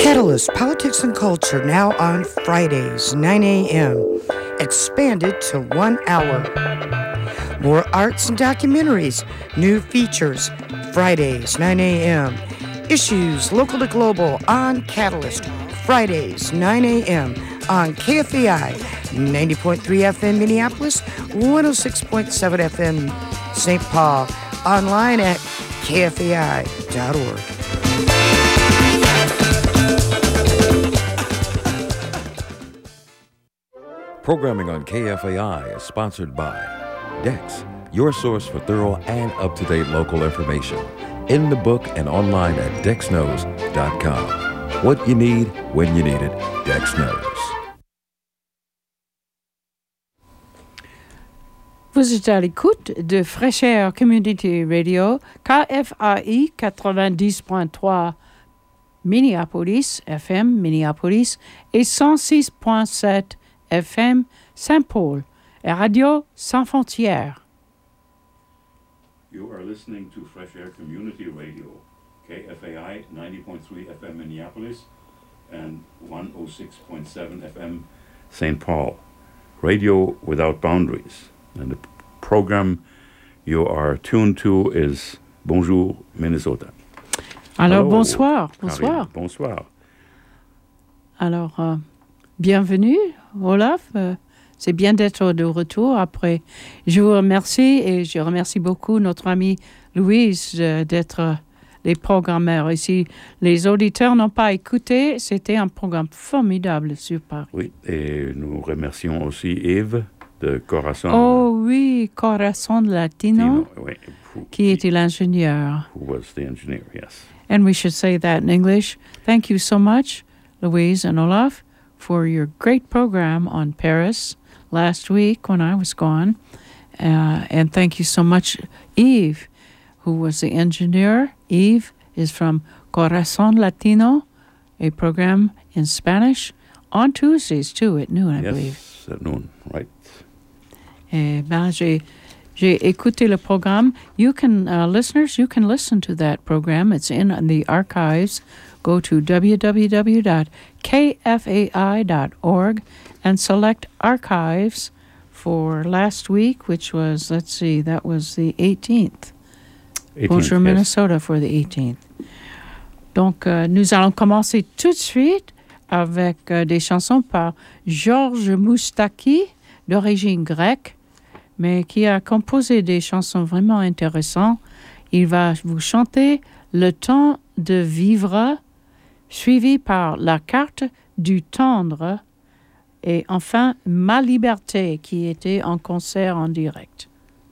Catalyst Politics and Culture, now on Fridays, 9 a.m., expanded to 1 hour. More arts and documentaries, new features, Fridays, 9 a.m. Issues local to global on Catalyst, Fridays, 9 a.m. on KFAI, 90.3 FM Minneapolis, 106.7 FM St. Paul, online at kfai.org. Programming on KFAI is sponsored by DEX, your source for thorough and up-to-date local information. In the book and online at dexknows.com. What you need, when you need it, Dex knows. Vous êtes à l'écoute de Fresh Air Community Radio, KFAI 90.3 Minneapolis, FM Minneapolis, et 106.7 FM Saint-Paul, et Radio Sans Frontières. You are listening to Fresh Air Community Radio, KFAI 90.3 FM Minneapolis and 106.7 FM St. Paul. Radio without boundaries. And the program you are tuned to is Bonjour Minnesota. Alors, Hello, bonsoir. Bonsoir. Bonsoir. Alors, bienvenue, Olaf. C'est bien d'être de retour après. Je vous remercie et je remercie beaucoup notre amie Louise d'être les programmeurs ici. Les auditeurs n'ont pas écouté. C'était un programme formidable sur Paris. Oui, et nous remercions aussi Yves de Corazon. Oh oui, Corazon Latino, oui, qui était l'ingénieur. Who was the engineer, yes. And we should say that in English. Thank you so much, Louise and Olaf, for your great program on Paris last week when I was gone. And thank you so much, Eve, who was the engineer. Eve is from Corazon Latino, a program in Spanish on Tuesdays, too, at noon, I believe. Yes, at noon, right. Eh ben, j'ai écouté le programme. You can, listeners, you can listen to that program. It's in the archives. Go to www.kfai.org and select archives for last week, which was, let's see, that was the 18th. Bonjour yes. Minnesota for the 18th. Donc, nous allons commencer tout de suite avec des chansons par Georges Moustaki, d'origine grecque, mais qui a composé des chansons vraiment intéressantes. Il va vous chanter Le temps de vivre, suivi par La carte du tendre, et enfin Ma liberté, qui était en concert en direct.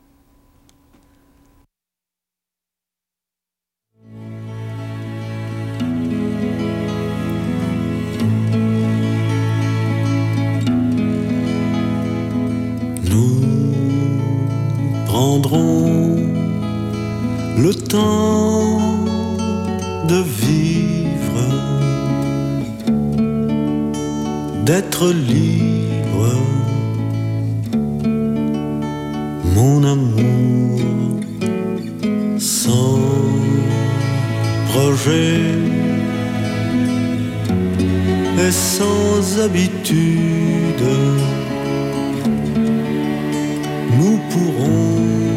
Prendrons le temps de vivre, d'être libre, mon amour, sans projet et sans habitude. Nous pourrons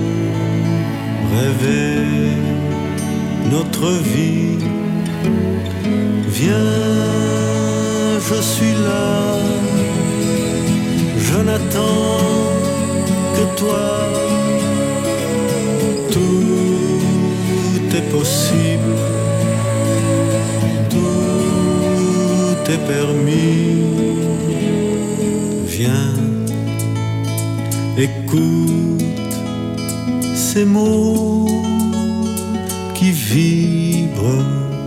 rêver notre vie. Viens, je suis là, je n'attends que toi. Tout est possible, tout est permis. Viens, écoute ces mots qui vibrent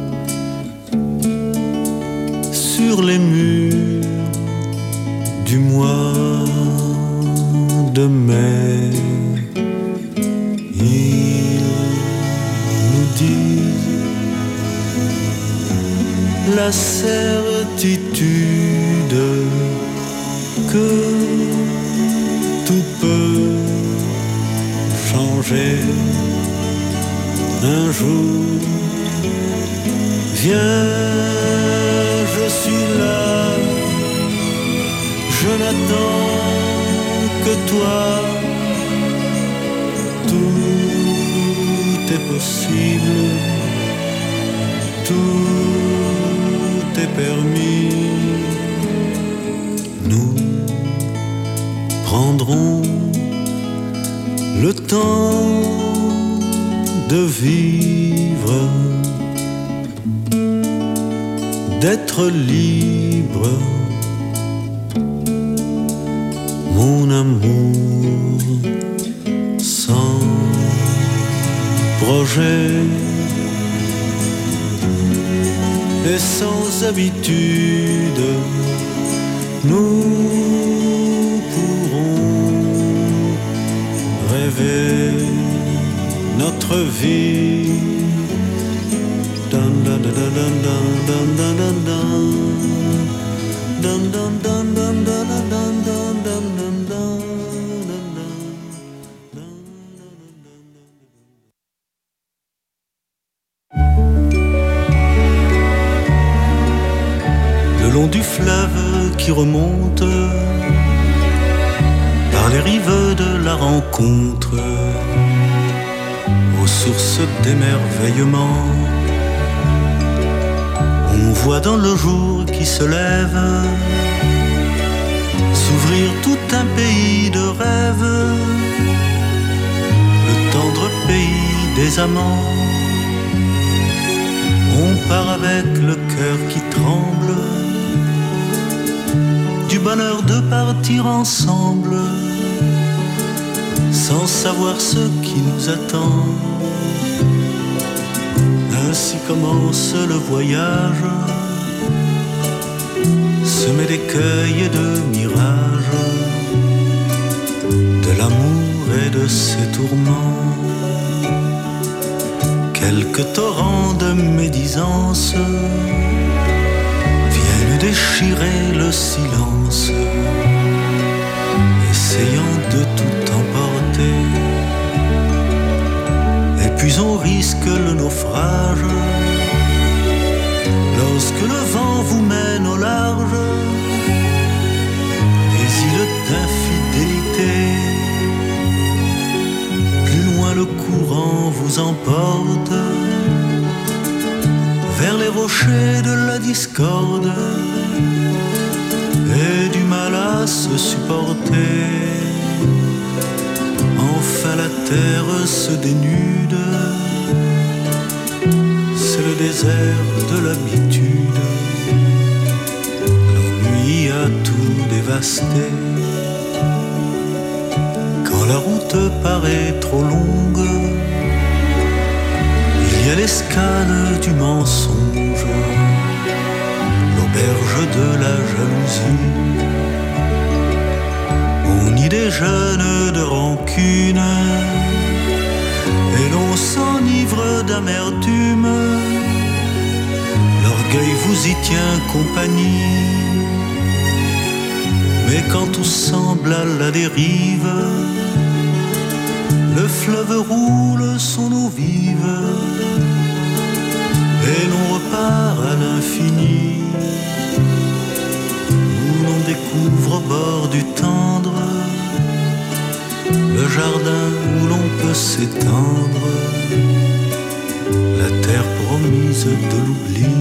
sur les murs du mois de mai. Ils nous disent la certitude que tout peut changer un jour. Viens, n'attend que toi. Tout est possible, tout est permis. Nous prendrons le temps de vivre, d'être libre, mon amour, sans projet et sans habitude. Nous pourrons rêver notre vie. Dun, dun, dun, dun, dun, dun, dun, dun, dun. Dun, dun, dun, dun, dun, dun, dun, dun, dun, dun, dun. Le long du fleuve qui remonte par les rives de la rencontre, aux sources d'émerveillement, on voit dans le jour qui se lève s'ouvrir tout un pays de rêves, le tendre pays des amants. On part avec le cœur qui tremble du bonheur de partir ensemble, sans savoir ce qui nous attend. Ainsi commence le voyage, semé d'écueils et de mirages, de l'amour et de ses tourments. Quelques torrents de médisance viennent déchirer le silence, essayant de tout emporter. Et puis on risque le naufrage lorsque le vent vous mène au large des îles d'infidélité. Plus loin le courant vous emporte vers les rochers de la discorde et du mal à se supporter. Enfin la terre se dénude, c'est le désert de l'habitude. L'ennui a tout dévasté. Quand la route paraît trop longue, il y a l'escale du mensonge, l'auberge de la jalousie. On y déjeune de rancune et l'on s'enivre d'amertume. L'orgueil vous y tient compagnie, mais quand tout semble à la dérive, le fleuve roule son eau vive et l'on repart à l'infini, où l'on découvre au bord du tendre le jardin où l'on peut s'étendre, la terre promise de l'oubli.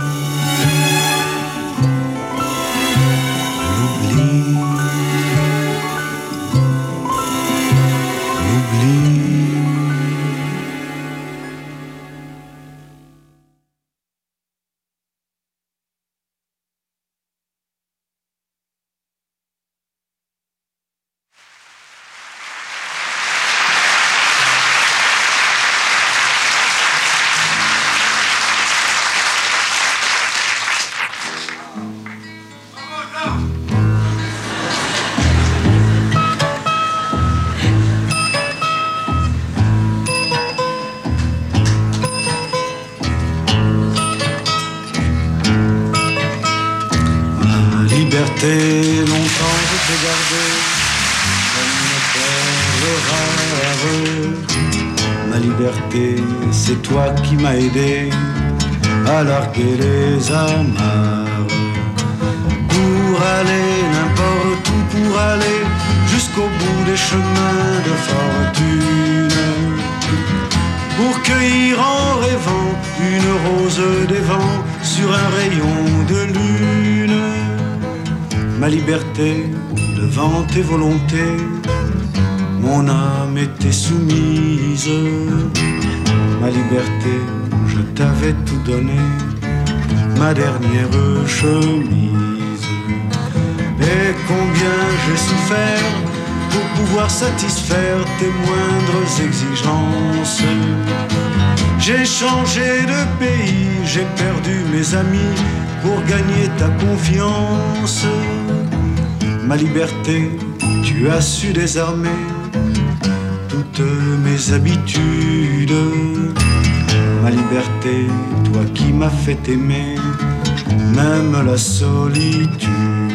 L'oubli. L'oubli. Longtemps je t'ai gardé comme une perle rare. Ma liberté, c'est toi qui m'as aidé à larguer les amarres, pour aller n'importe où pour aller jusqu'au bout des chemins de fortune, pour cueillir en rêvant une rose des vents sur un rayon de lune. Ma liberté devant tes volontés, mon âme était soumise. Ma liberté, je t'avais tout donné, ma dernière chemise. Et combien j'ai souffert pour pouvoir satisfaire tes moindres exigences. J'ai changé de pays, j'ai perdu mes amis pour gagner ta confiance. Ma liberté, tu as su désarmer toutes mes habitudes. Ma liberté, toi qui m'as fait aimer même la solitude.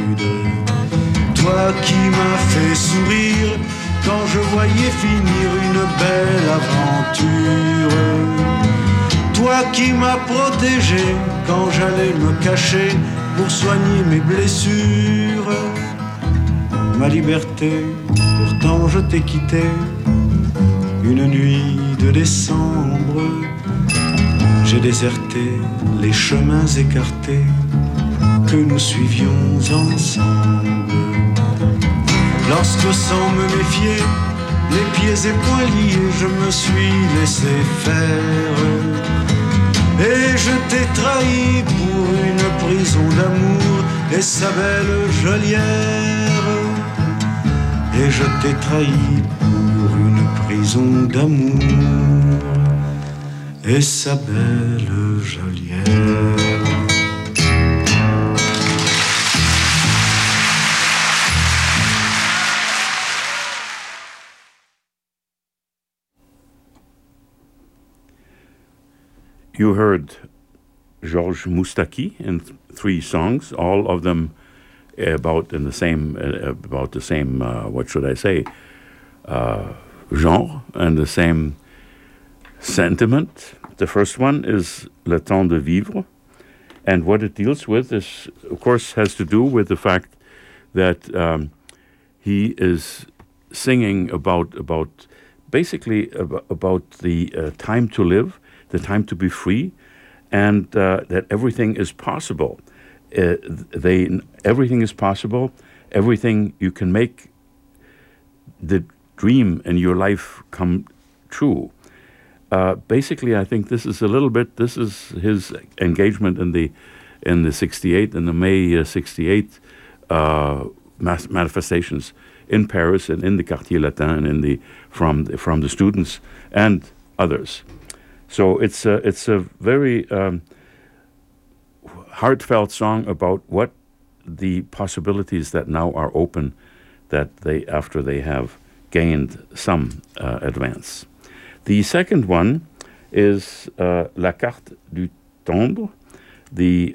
Toi qui m'as fait sourire quand je voyais finir une belle aventure. Toi qui m'as protégé quand j'allais me cacher pour soigner mes blessures. Ma liberté, pourtant je t'ai quitté une nuit de décembre. J'ai déserté les chemins écartés que nous suivions ensemble. Lorsque sans me méfier, les pieds et poings liés, je me suis laissé faire. Et je t'ai trahi pour une prison d'amour et sa belle geôlière. Et je t'ai trahi pour une prison d'amour et sa belle geôlière. You heard Georges Moustaki in 3 songs, all of them about the same, what should I say, genre and the same sentiment. The first one is Le Temps de Vivre, and what it deals with is, of course, has to do with the fact that he is singing about the time to live, the time to be free, and that everything is possible. Everything is possible. Everything you can make the dream in your life come true. Basically, I think this is his engagement in the 68, in the May 68 manifestations in Paris and in the Quartier Latin and from the students and others. So it's a very heartfelt song about what the possibilities that now are open, after they have gained some advance. The second one is La Carte du Tendre, the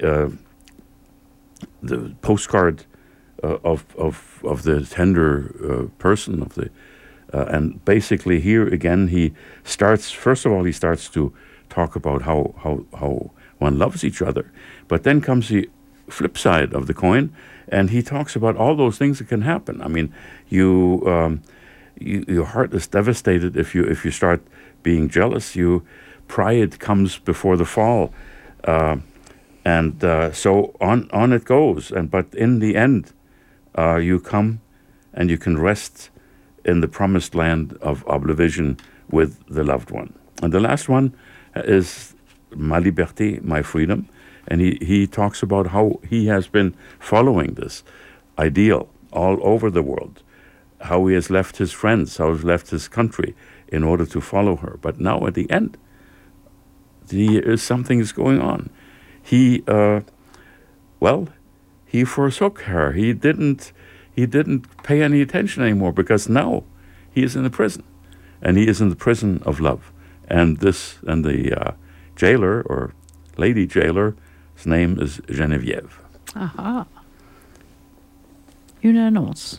postcard of the tender person of the. And basically here again he starts to talk about how one loves each other. But then comes the flip side of the coin, and he talks about all those things that can happen. I mean, your heart is devastated if you start being jealous. Pride comes before the fall. And so on it goes. But in the end, you come and you can rest in the promised land of oblivion with the loved one. And the last one is Ma Liberté, My Freedom. And he talks about how he has been following this ideal all over the world, how he has left his friends, how he has left his country in order to follow her. But now at the end, something is going on. He forsook her. He didn't pay any attention anymore, because now he is in the prison, and he is in the prison of love. And the jailer or lady jailer, his name is Geneviève. Aha. Une annonce.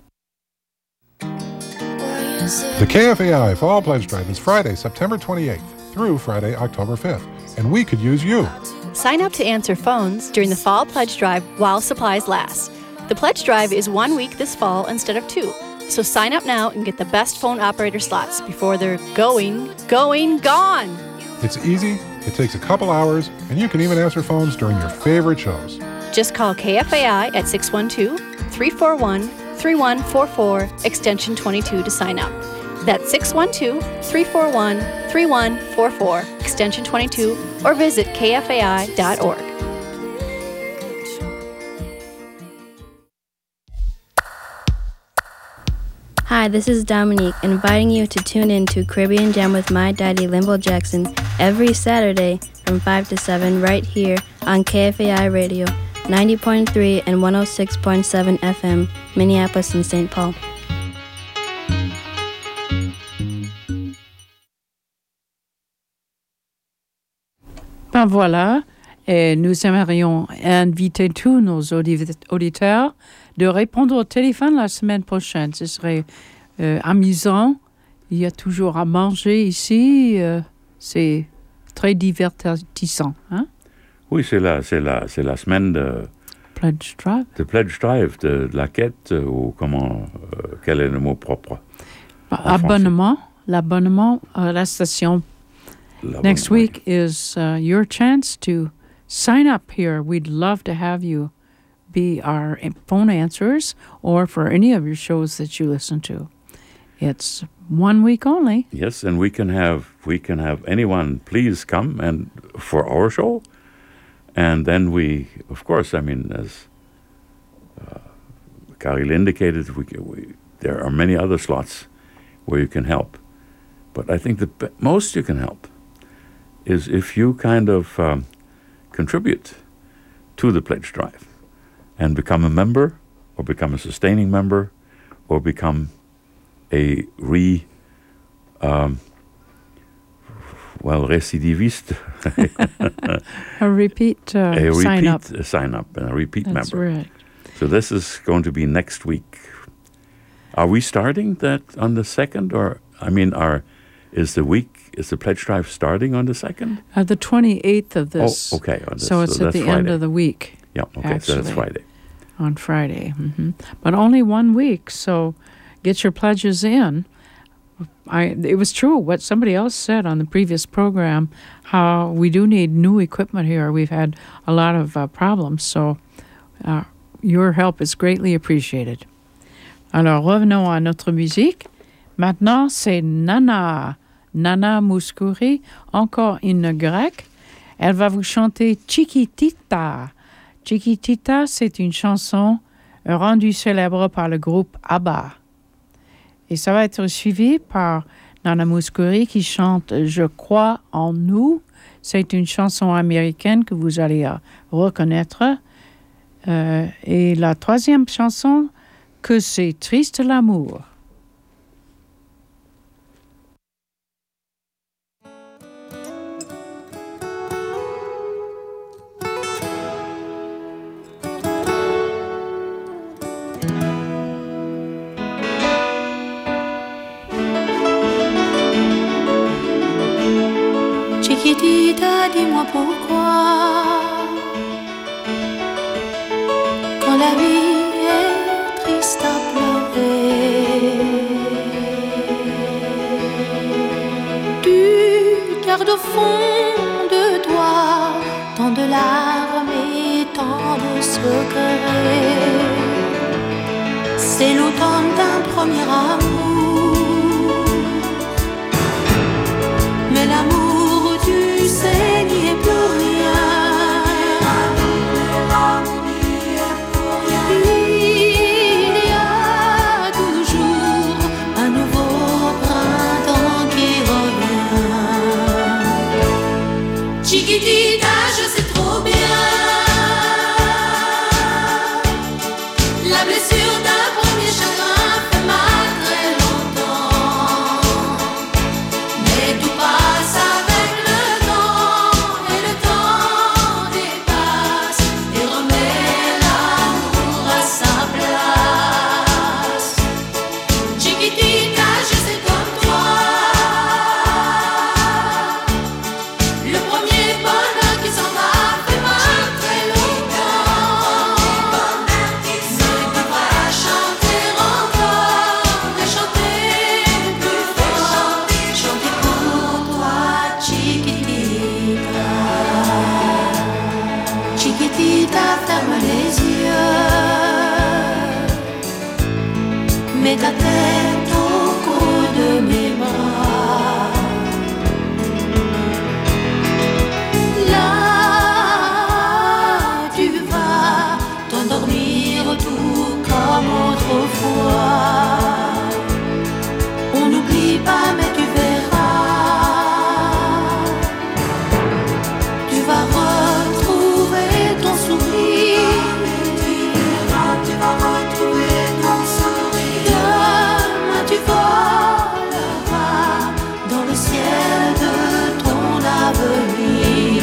The KFAI Fall Pledge Drive is Friday, September 28th through Friday, October 5th, and we could use you. Sign up to answer phones during the Fall Pledge Drive while supplies last. The pledge drive is 1 week this fall instead of 2. So sign up now and get the best phone operator slots before they're gone. It's easy, it takes a couple hours, and you can even answer phones during your favorite shows. Just call KFAI at 612-341-3144, extension 22 to sign up. That's 612-341-3144, extension 22, or visit kfai.org. Hi, this is Dominique, inviting you to tune in to Caribbean Jam with my daddy, Limbo Jackson, every Saturday from 5 to 7 right here on KFAI Radio, 90.3 and 106.7 FM, Minneapolis and St. Paul. Ben voilà, et nous aimerions inviter tous nos auditeurs de répondre au téléphone la semaine prochaine. Ce serait amusant. Il y a toujours à manger ici. C'est très divertissant. Hein? Oui, c'est la semaine de Pledge Drive. De Pledge Drive, de la quête, ou quel est le mot propre? L'abonnement à la station. Next week is your chance to sign up here. We'd love to have you be our phone answerers or for any of your shows that you listen to. It's 1 week only. Yes, and we can have anyone please come and for our show, and then we, of course, I mean, as Karil indicated, there are many other slots where you can help, but I think the most you can help is if you kind of contribute to the pledge drive and become a member, or become a sustaining member, or become a recidiviste. a repeat sign up. Sign up, and a repeat That's member. Right. So this is going to be next week. Are we starting that on the 2nd, or, I mean, is the pledge drive starting on the 2nd? The 28th of this. Oh, okay. So it's at the Friday. End of the week. Yeah, okay, actually, so that's Friday. On Friday. Mm-hmm. But only 1 week, so get your pledges in. It was true what somebody else said on the previous program, how we do need new equipment here. We've had a lot of problems, so your help is greatly appreciated. Alors, revenons à notre musique. Maintenant, c'est Nana Mouskouri, encore une grecque. Elle va vous chanter Chiquitita. Chiquitita, c'est une chanson rendue célèbre par le groupe ABBA. Et ça va être suivi par Nana Mouskouri qui chante « Je crois en nous ». C'est une chanson américaine que vous allez reconnaître. Et la troisième chanson, « Que c'est triste l'amour ». Chiquitita, dis-moi pourquoi, quand la vie est triste à pleurer, tu gardes au fond de toi tant de larmes et tant de secrets. C'est l'automne d'un premier amour, mais l'amour, tu sais, n'y est plus rien. Il y a toujours un nouveau printemps qui revient. Chiquitita, je sais trop bien la blessure d'un premier chagrin fait mal très longtemps, mais tout passe avec Chiquitita, ferme les yeux, mets ta tête au creux de mes bras. Là, tu vas t'endormir tout comme autrefois. On n'oublie pas, mais tu verras, tu vas retrouver ton sourire. Tu vas retrouver ton sourire. Demain tu voleras dans le ciel de ton avenir.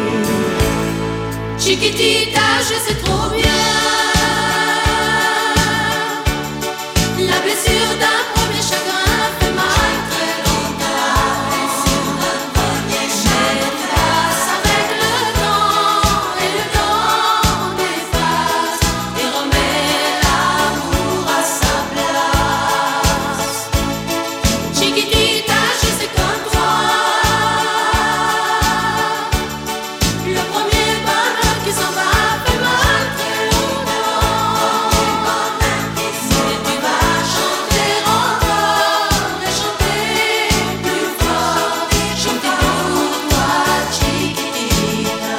Chiquitita, je sais trop bien la blessure d'un premier chagrin fait mal très longtemps. Mais tu passes avec le temps et le temps t'efface et remet l'amour à sa place. Chiquitita, je sais comme toi, le premier bonheur qui s'en va fait mal très longtemps. Mais tu vas chanter encore et chanter plus fort, chanter pour toi, Chiquitita.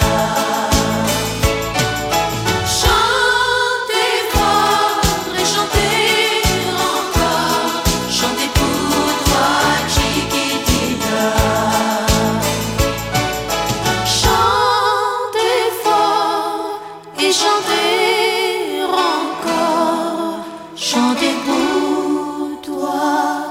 Chantez fort et chantez encore, chantez pour toi, Chiquitita. Chantez fort et chantez encore, chantez pour toi,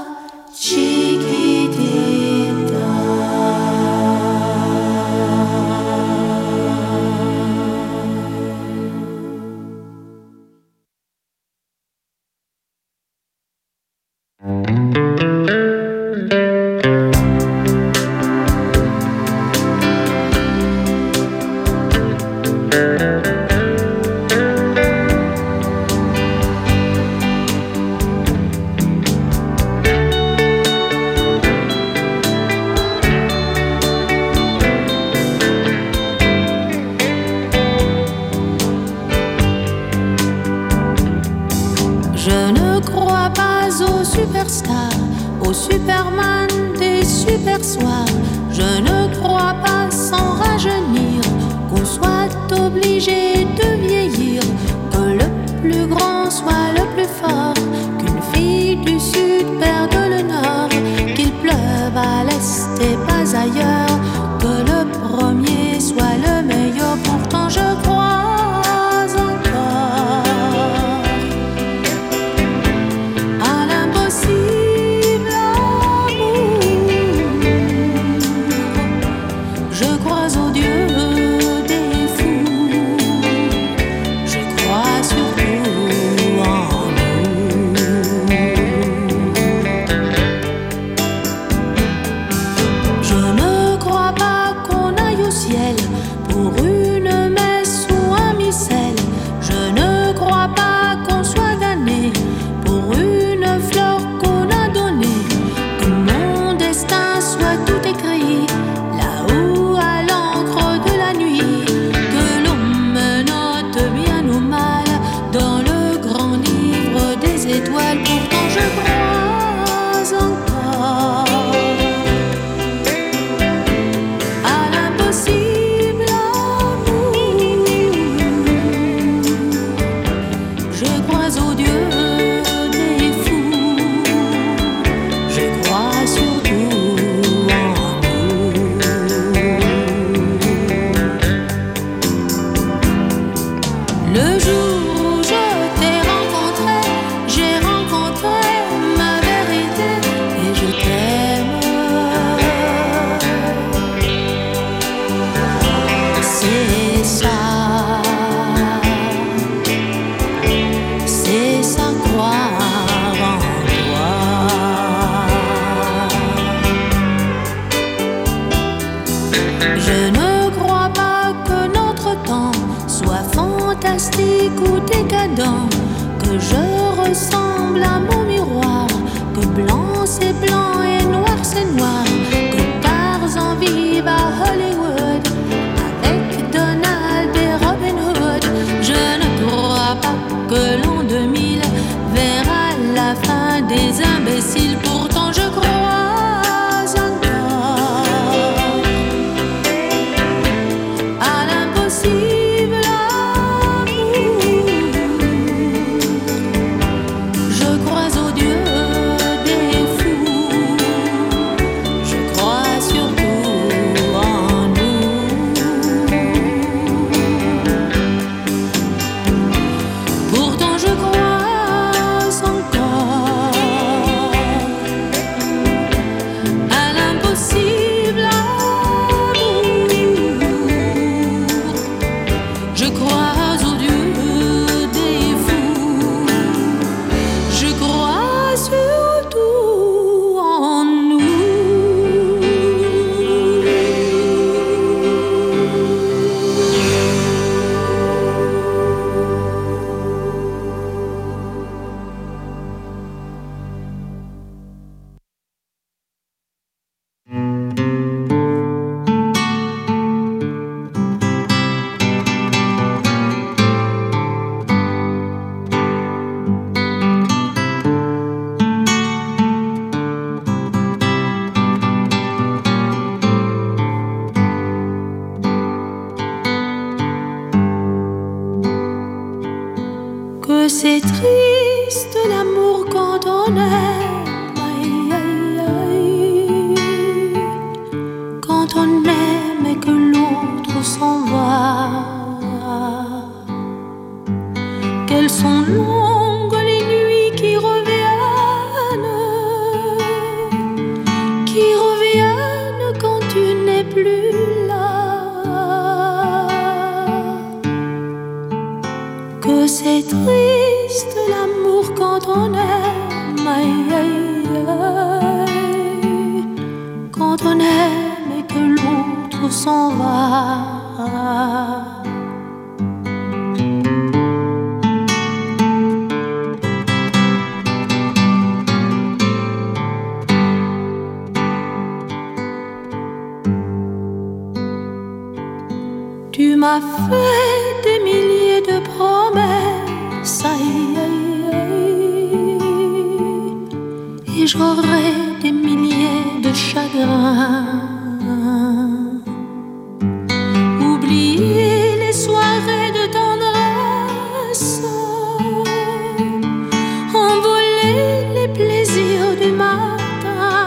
Je ne crois pas aux superstars, aux Superman des super soirs. Je ne crois pas sans rajeunir qu'on soit obligé de vieillir, que le plus grand soit le plus fort, qu'une fille du sud perde le nord, qu'il pleuve à l'est et pas ailleurs, que le premier soit le meilleur. Pourtant je crois encore à l'impossible amour. Je crois au Dieu des fous, je crois surtout en nous. Je ne crois pas qu'on aille au ciel pour une messe ou un missel. Je ne crois pas qu'on soit damné pour une fleur qu'on a donnée. Que mon destin soit tout écrit là-haut à l'encre de la nuit. Que l'on me note bien ou mal dans le grand livre des étoiles. Pourtant je crois encore à l'impossible amour. Je crois au Dieu des fous, je crois surtout en nous. Le jour où je t'ai rencontré, j'ai rencontré ma vérité et je t'aime. C'est ça croire en toi. Je ne crois pas que notre temps soit fantastique ou décadent, que je ressemble à mon miroir, que blanc c'est blanc et noir c'est noir, que Tarzan vive à Hollywood avec Donald et Robin Hood. crois au Dieu des fous, je crois surtout en nous. Que c'est triste l'amour quand on aime, aïe, aïe, aïe. Quand on aime et que l'autre s'en va. Quelles sont longues les nuits qui reviennent quand tu n'es plus là. Que c'est triste l'amour quand on aime, aïe, aïe, aïe. Quand on aime et que l'autre s'en va. Tu m'as fait des milliers de promesses, aïe, aïe, aïe. Et j'aurai des milliers de chagrins. Oublier les soirées de tendresse, envoler les plaisirs du matin.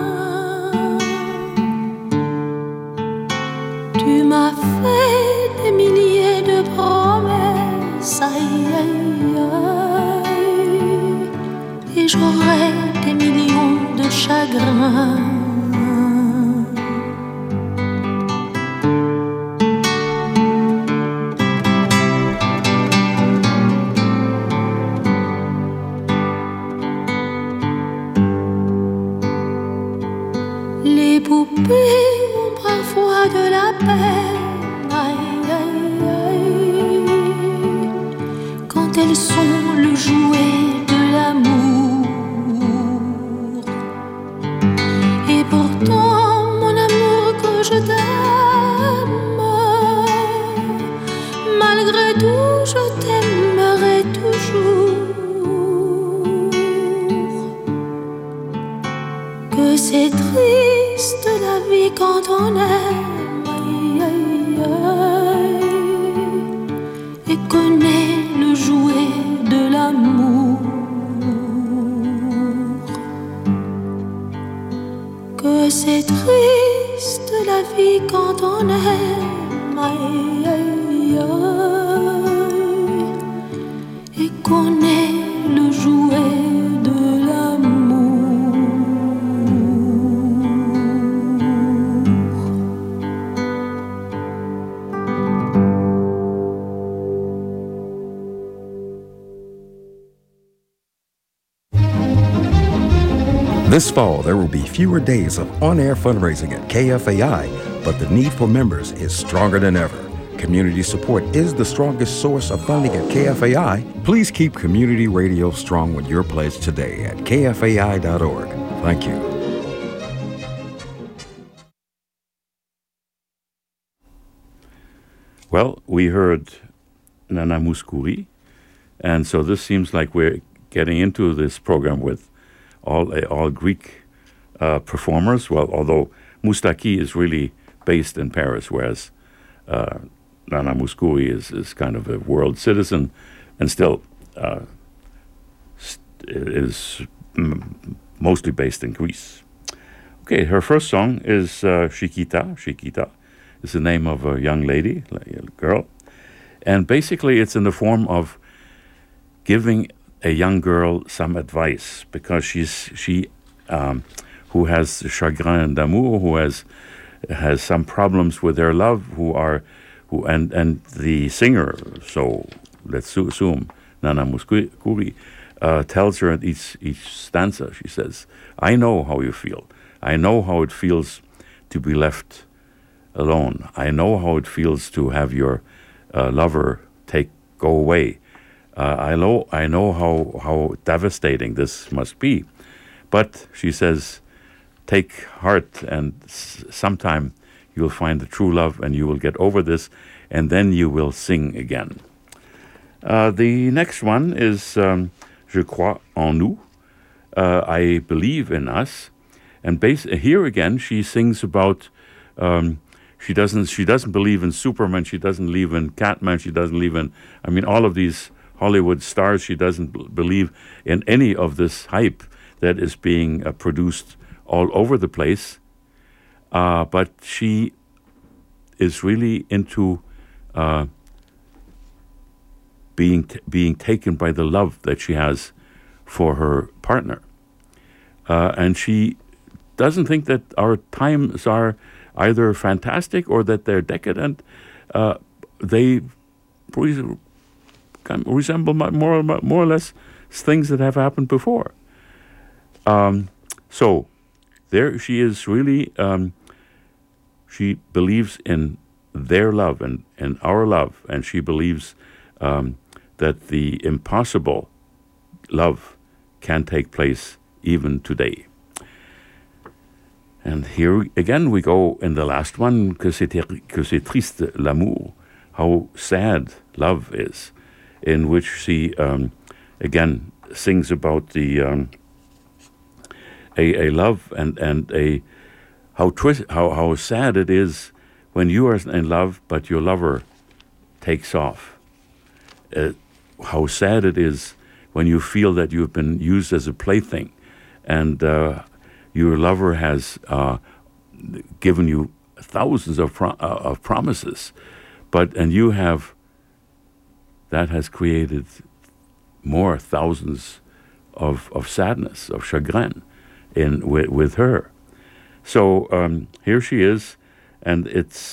Tu m'as fait des milliers de promesses, aïe, aïe, aïe. Et j'aurai des millions de chagrins. Les poupées ont parfois de la peine, aïe, aïe, aïe. Quand elles sont le jouet de l'amour. Et pourtant, mon amour, que je t'aime, malgré tout, je t'aimerai toujours. Que c'est triste la vie quand on aime, aïe, aïe, aïe. Et connaît le jouet de l'amour. Que c'est triste la vie quand on aime, aïe, aïe, aïe. Et connaît le jouet de l'amour. This fall, there will be fewer days of on-air fundraising at KFAI, but the need for members is stronger than ever. Community support is the strongest source of funding at KFAI. Please keep community radio strong with your pledge today at kfai.org. Thank you. Well, we heard Nana Mouskouri, and so this seems like we're getting into this program with all Greek performers. Well, although Moustaki is really based in Paris, whereas Nana Mouskouri is kind of a world citizen and still is mostly based in Greece. Okay, her first song is Chiquita. Chiquita is the name of a young lady, a girl. And basically it's in the form of giving a young girl some advice, because she who has chagrin d'amour, who has some problems with her love, who and the singer, so let's assume Nana Mouskouri, tells her at each stanza, she says, I know how you feel. I know how it feels to be left alone. I know how it feels to have your lover go away. I know how devastating this must be. But, she says, take heart, and sometime you'll find the true love and you will get over this, and then you will sing again. The next one is Je crois en nous, I believe in us. And here again, she sings about she doesn't believe in Superman, she doesn't believe in Catman, she doesn't believe in, all of these Hollywood stars. She doesn't believe in any of this hype that is being produced all over the place. But she is really into being taken by the love that she has for her partner. And she doesn't think that our times are either fantastic or that they're decadent. They resemble more or less things that have happened before. So there she is really, she believes in their love and our love, and she believes that the impossible love can take place even today. And here again we go in the last one, que c'est triste l'amour, how sad love is, in which she again sings about the a love and a how sad it is when you are in love but your lover takes off. How sad it is when you feel that you have been used as a plaything, and your lover has given you thousands of promises, and you have, that has created more thousands of sadness, of chagrin with her. So here she is, and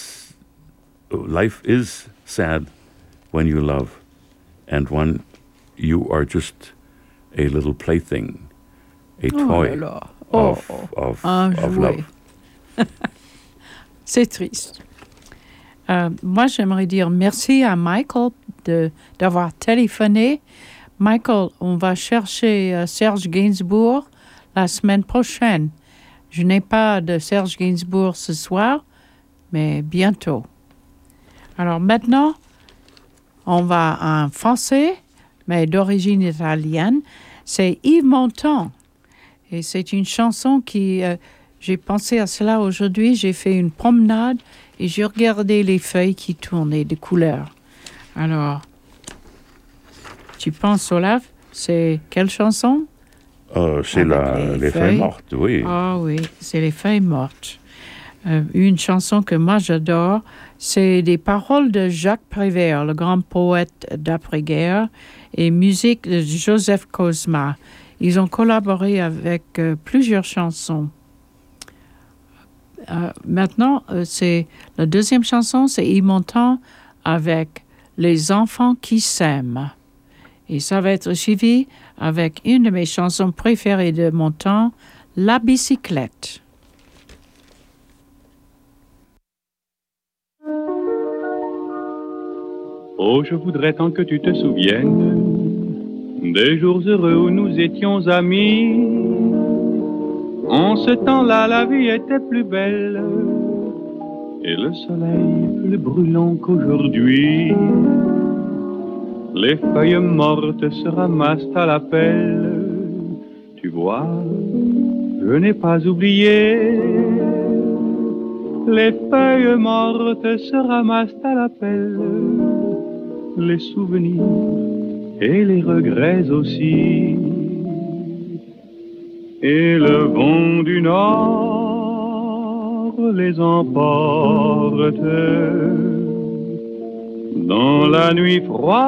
life is sad when you love, and when you are just a little plaything, a toy of love. C'est triste. Moi, j'aimerais dire merci à Michael d'avoir téléphoné. Michael, on va chercher Serge Gainsbourg la semaine prochaine. Je n'ai pas de Serge Gainsbourg ce soir, mais bientôt. Alors maintenant, on va en français, mais d'origine italienne. C'est Yves Montand. Et c'est une chanson qui... j'ai pensé à cela aujourd'hui. J'ai fait une promenade et j'ai regardé les feuilles qui tournaient de couleurs. Alors, tu penses, Olaf, c'est quelle chanson? C'est les feuilles mortes, oui. Ah oui, c'est les feuilles mortes. Une chanson que moi j'adore, c'est des paroles de Jacques Prévert, le grand poète d'après-guerre, et musique de Joseph Cosma. Ils ont collaboré avec plusieurs chansons. Maintenant, c'est la deuxième chanson, c'est Yves Montand avec Les enfants qui s'aiment. Et ça va être suivi avec une de mes chansons préférées de Montand, La bicyclette. Oh, je voudrais tant que tu te souviennes des jours heureux où nous étions amis. En ce temps-là, la vie était plus belle et le soleil plus brûlant qu'aujourd'hui. Les feuilles mortes se ramassent à la pelle. Tu vois, je n'ai pas oublié. Les feuilles mortes se ramassent à la pelle. Les souvenirs et les regrets aussi. Et le vent du nord les emporte dans la nuit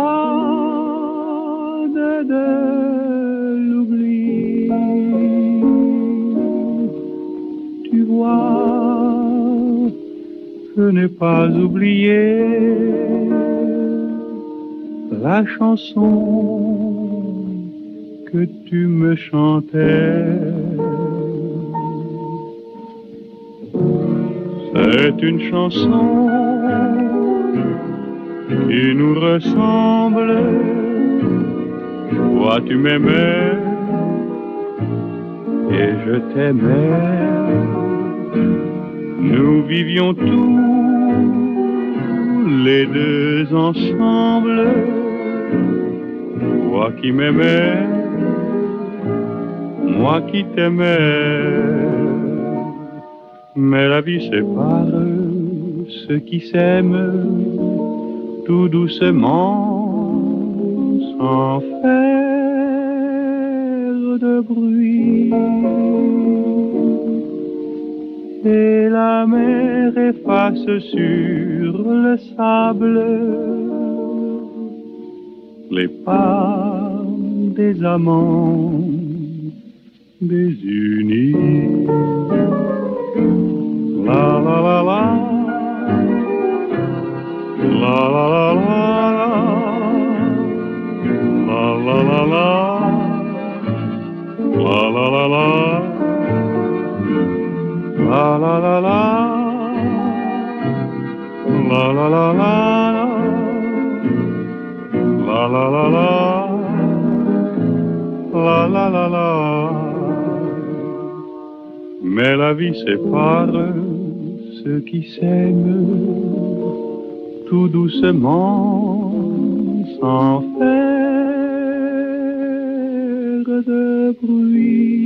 froide de l'oubli. Tu vois, je n'ai pas oublié la chanson que tu me chantais. C'est une chanson qui nous ressemble. Toi tu m'aimais et je t'aimais. Nous vivions tous les deux ensemble. Toi qui m'aimais, moi qui t'aimais. Mais la vie sépare ceux qui s'aiment tout doucement, sans faire de bruit. Et la mer efface sur le sable les pas des amants désunis. La la la la, la la la la, la la la la, la la la la, la la la la, la la la la, la la la la, la la la la. Mais la vie sépare ceux qui s'aiment tout doucement, sans faire de bruit.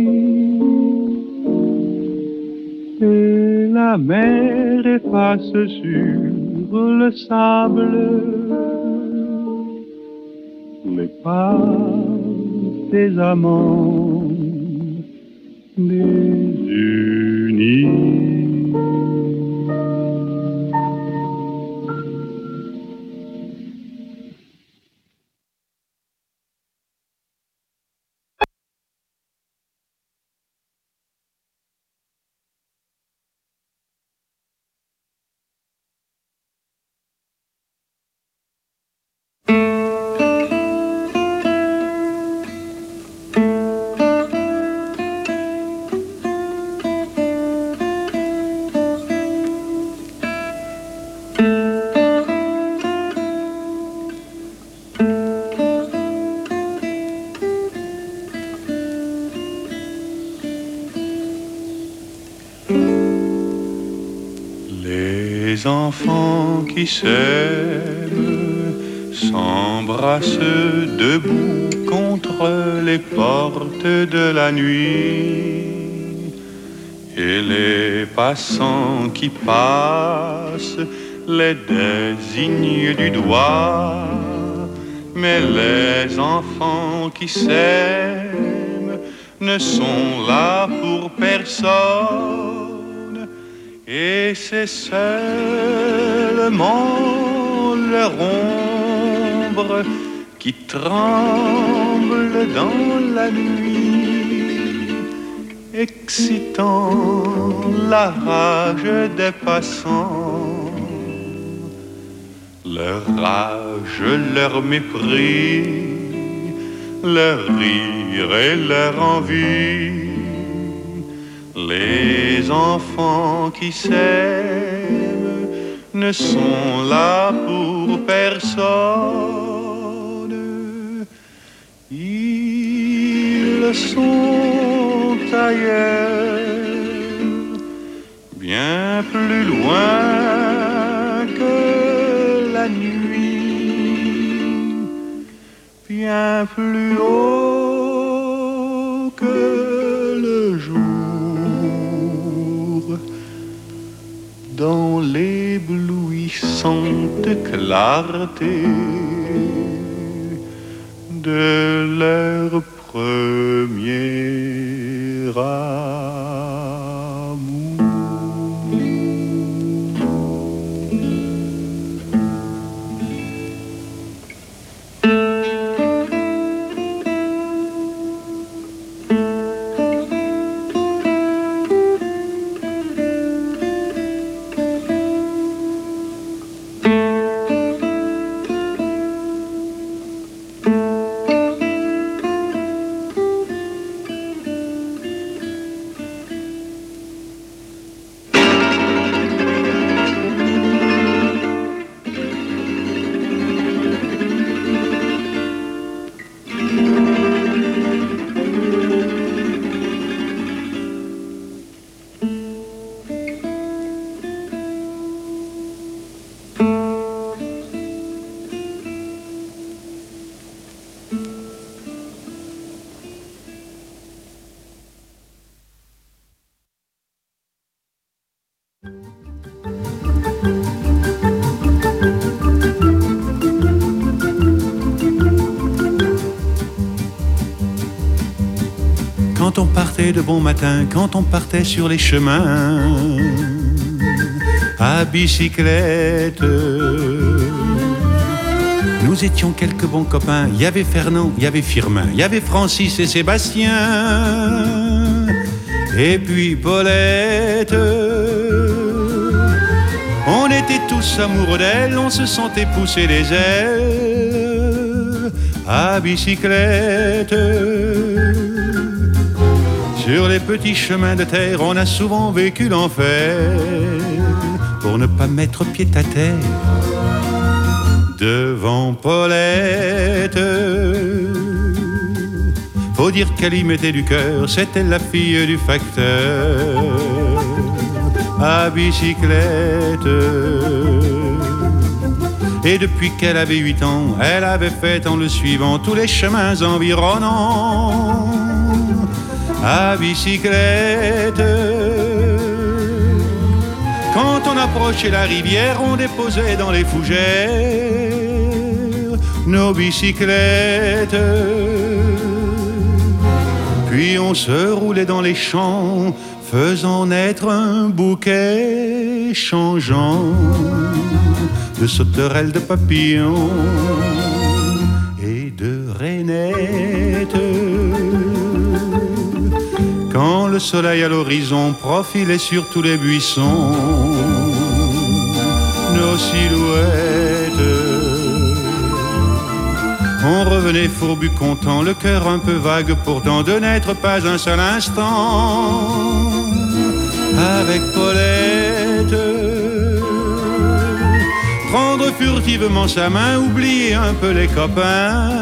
Et la mer efface sur le sable les pas des amants désunis. Les enfants qui s'aiment s'embrassent debout contre les portes de la nuit, et les passants qui passent les désignent du doigt. Mais les enfants qui s'aiment ne sont là pour personne, et c'est seulement leur ombre qui tremble dans la nuit, excitant la rage des passants. Leur rage, leur mépris, leur rire et leur envie. Les enfants qui s'aiment ne sont là pour personne. Ils sont ailleurs, bien plus loin que la nuit, bien plus haut que le jour, dans l'éblouissante clarté de leur premier amour. c'était de bon matin quand on partait sur les chemins à bicyclette. Nous étions quelques bons copains. Il y avait Fernand, il y avait Firmin, il y avait Francis et Sébastien, et puis Paulette. On était tous amoureux d'elle, on se sentait pousser les ailes à bicyclette. Sur les petits chemins de terre, on a souvent vécu l'enfer pour ne pas mettre pied à terre devant Paulette. Faut dire qu'elle y mettait du cœur, c'était la fille du facteur à bicyclette. Et depuis qu'elle avait 8 ans, elle avait fait en le suivant tous les chemins environnants à bicyclette. Quand on approchait la rivière, on déposait dans les fougères nos bicyclettes. Puis on se roulait dans les champs, faisant naître un bouquet changeant de sauterelles, de papillons et de rainettes. Quand le soleil à l'horizon profilait sur tous les buissons nos silhouettes, on revenait fourbu content, le cœur un peu vague pourtant de n'être pas un seul instant avec Paulette. Prendre furtivement sa main, oublier un peu les copains,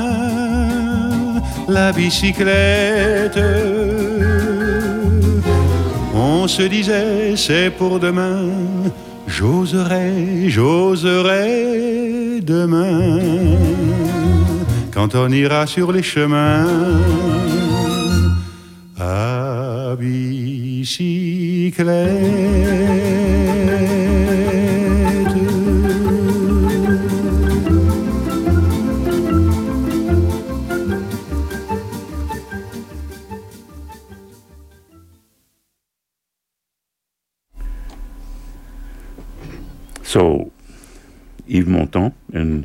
la bicyclette. On se disait c'est pour demain, j'oserai demain quand on ira sur les chemins à bicyclette. So, Yves Montand in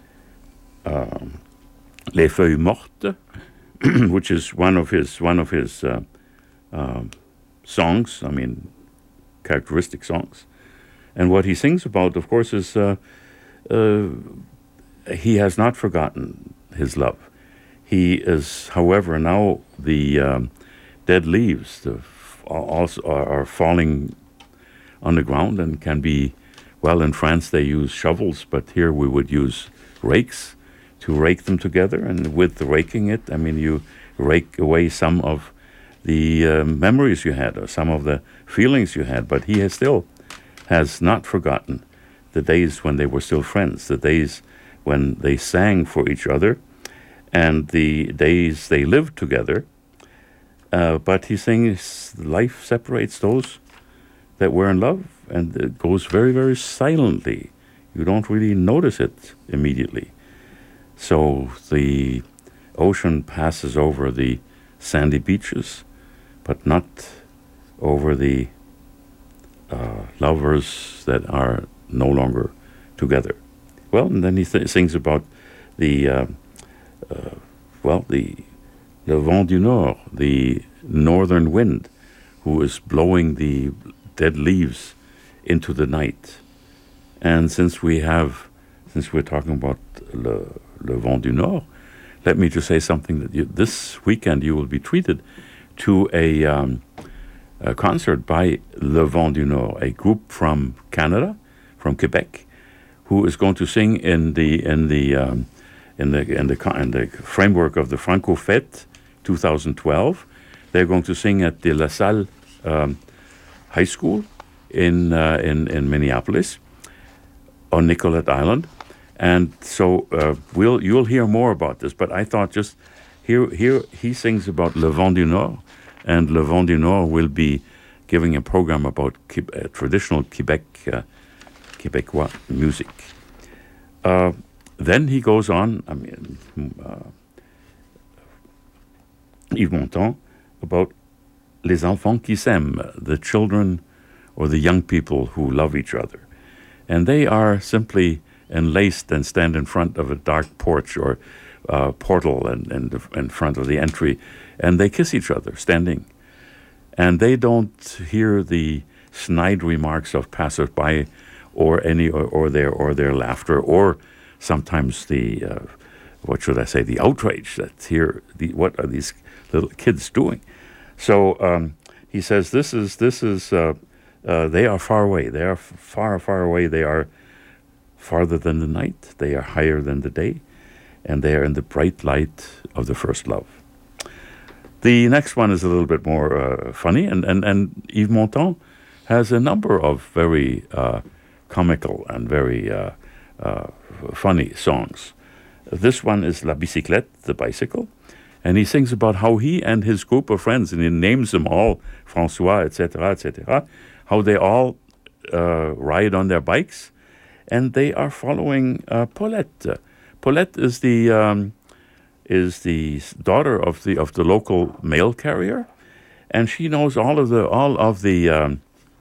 Les Feuilles Mortes, which is one of his songs, I mean, characteristic songs. And what he sings about, of course, is he has not forgotten his love. He is, however, now the dead leaves also are falling on the ground and can be, well, in France they use shovels, but here we would use rakes to rake them together. And with raking it, I mean, you rake away some of the memories you had or some of the feelings you had. But he still has not forgotten the days when they were still friends, the days when they sang for each other, and the days they lived together. But he sings, life separates those that were in love, and it goes very, very silently. You don't really notice it immediately. So the ocean passes over the sandy beaches, but not over the lovers that are no longer together. Well, and then he sings about the le vent du nord, the northern wind, who is blowing the dead leaves into the night. And since we're talking about le vent du nord, let me just say something that this weekend you will be treated to a concert by Le Vent du Nord, a group from Canada, from Quebec, who is going to sing in the framework of the Franco Fête 2012. They're going to sing at the La Salle High School in Minneapolis on Nicollet Island. And so you'll hear more about this, but I thought just here he sings about Le Vent du Nord, and Le Vent du Nord will be giving a program about traditional Quebecois music. Then he goes on, Yves Montand, about les enfants qui s'aiment, the children or the young people who love each other. And they are simply enlaced and stand in front of a dark porch or portal and in front of the entry, and they kiss each other standing. And they don't hear the snide remarks of passers-by or their laughter, or sometimes the the outrage that here. What are these little kids doing? So he says, this is. They are far away. They are far, far away. They are farther than the night. They are higher than the day, and they are in the bright light of the first love. The next one is a little bit more funny, and Yves Montand has a number of very comical and very funny songs. This one is La Bicyclette, the bicycle, and he sings about how he and his group of friends, and he names them all, François, etc., how they all ride on their bikes, and they are following Paulette. Paulette is the daughter of the local mail carrier, and she knows all of the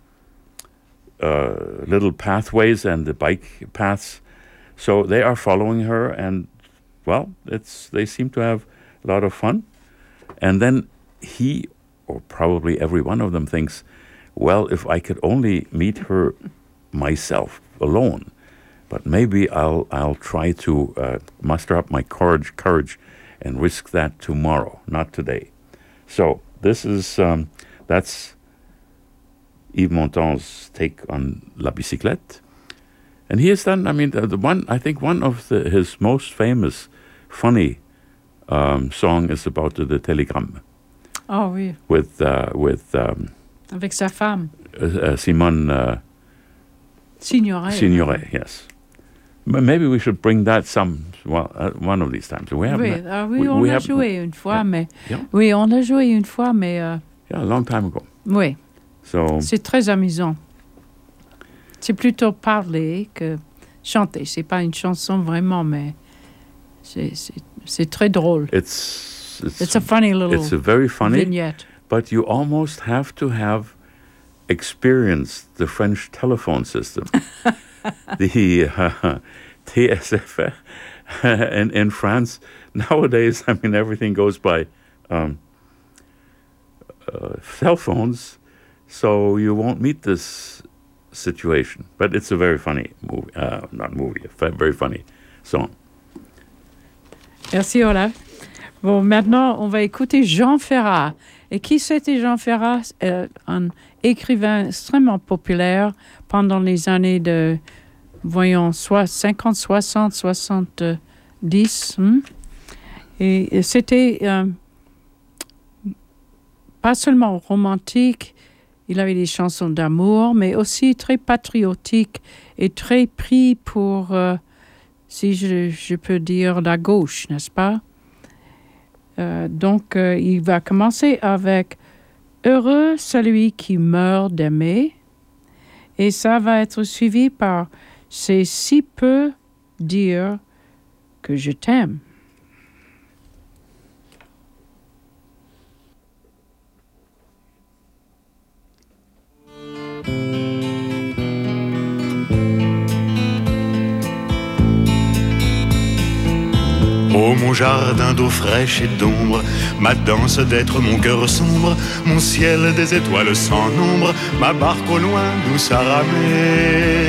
little pathways and the bike paths. So they are following her, and well, they seem to have a lot of fun. And then he, or probably every one of them, thinks, well, if I could only meet her myself alone, but maybe I'll try to muster up my courage and risk that tomorrow, not today. So this is that's Yves Montand's take on La Bicyclette, and he has done. I mean, one of his most famous, funny song is about the Telegram. Oh oui. With avec sa femme. Simone Signoret, yes. Maybe we should bring that one of these times. We haven't. On l'a joué une fois, mais oui, on l'a joué une fois, mais a long time ago. Oui. So c'est très amusant. C'est plutôt parler que chanter. C'est pas une chanson vraiment, mais c'est très drôle. It's a funny little. It's a very funny vignette. But you almost have to have experienced the French telephone system. The TSF in France nowadays. I mean, everything goes by cell phones, so you won't meet this situation. But it's a very funny movie, a very funny song. Merci Olaf. Bon, maintenant on va écouter Jean Ferrat. Et qui c'était Jean Ferrat? Un écrivain extrêmement populaire pendant les années de, voyons, 50, 60, 70. Et c'était pas seulement romantique, il avait des chansons d'amour, mais aussi très patriotique et très pris pour, si je peux dire, la gauche, n'est-ce pas? Donc, il va commencer avec « Heureux celui qui meurt d'aimer » et ça va être suivi par « C'est si peu dire que je t'aime ». Oh mon jardin d'eau fraîche et d'ombre, ma danse d'être, mon cœur sombre, mon ciel des étoiles sans nombre, ma barque au loin douce à ramer.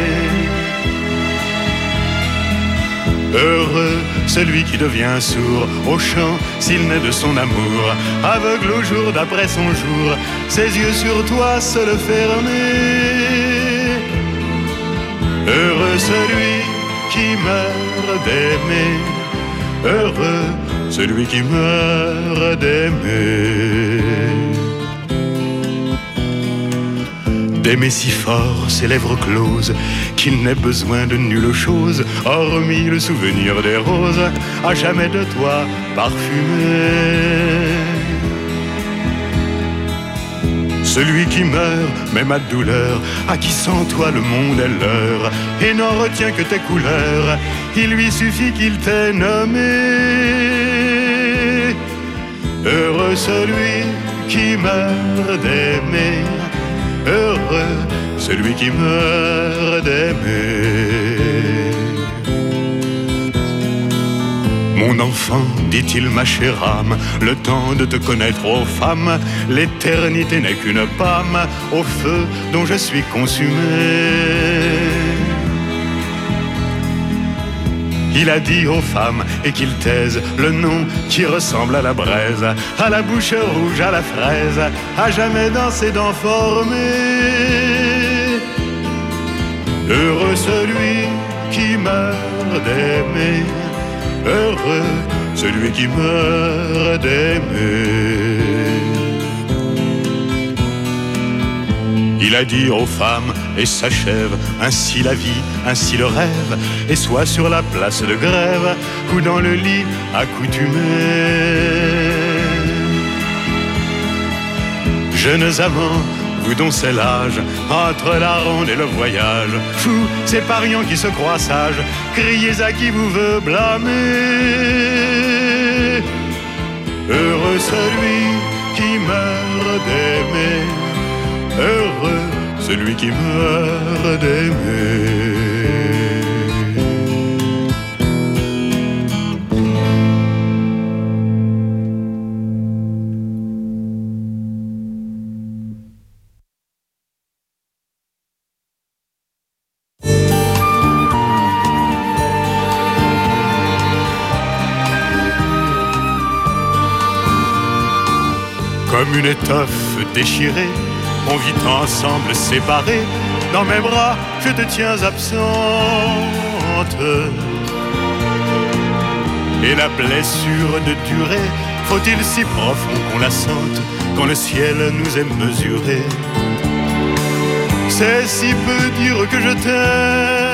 Heureux celui qui devient sourd au chant s'il naît de son amour, aveugle au jour d'après son jour, ses yeux sur toi seuls fermés. Heureux celui qui meurt d'aimer, heureux celui qui meurt d'aimer. D'aimer si fort ses lèvres closes qu'il n'ait besoin de nulle chose, hormis le souvenir des roses à jamais de toi parfumées. Celui qui meurt, même à douleur, à qui sans toi le monde est leur, et n'en retient que tes couleurs, il lui suffit qu'il t'ait nommé. Heureux celui qui meurt d'aimer. Heureux celui qui meurt d'aimer. Mon enfant, dit-il, ma chère âme, le temps de te connaître, ô femme, l'éternité n'est qu'une pâme au feu dont je suis consumé. Il a dit aux femmes et qu'ils taisent le nom qui ressemble à la braise, à la bouche rouge, à la fraise, à jamais dans ses dents formées. Heureux celui qui meurt d'aimer, heureux celui qui meurt d'aimer. Il a dit aux femmes, et s'achève ainsi la vie, ainsi le rêve, et soit sur la place de grève ou dans le lit accoutumé. Jeunes amants, vous dont c'est l'âge, entre la ronde et le voyage, fous, ces pariants qui se croient sages, criez à qui vous veut blâmer. Heureux celui qui meurt d'aimer, heureux celui qui meurt d'aimer. Comme une étoffe déchirée, on vit ensemble séparés. Dans mes bras, je te tiens absente. Et la blessure de durée, faut-il si profond qu'on la sente, quand le ciel nous est mesuré? C'est si peu dire que je t'aime.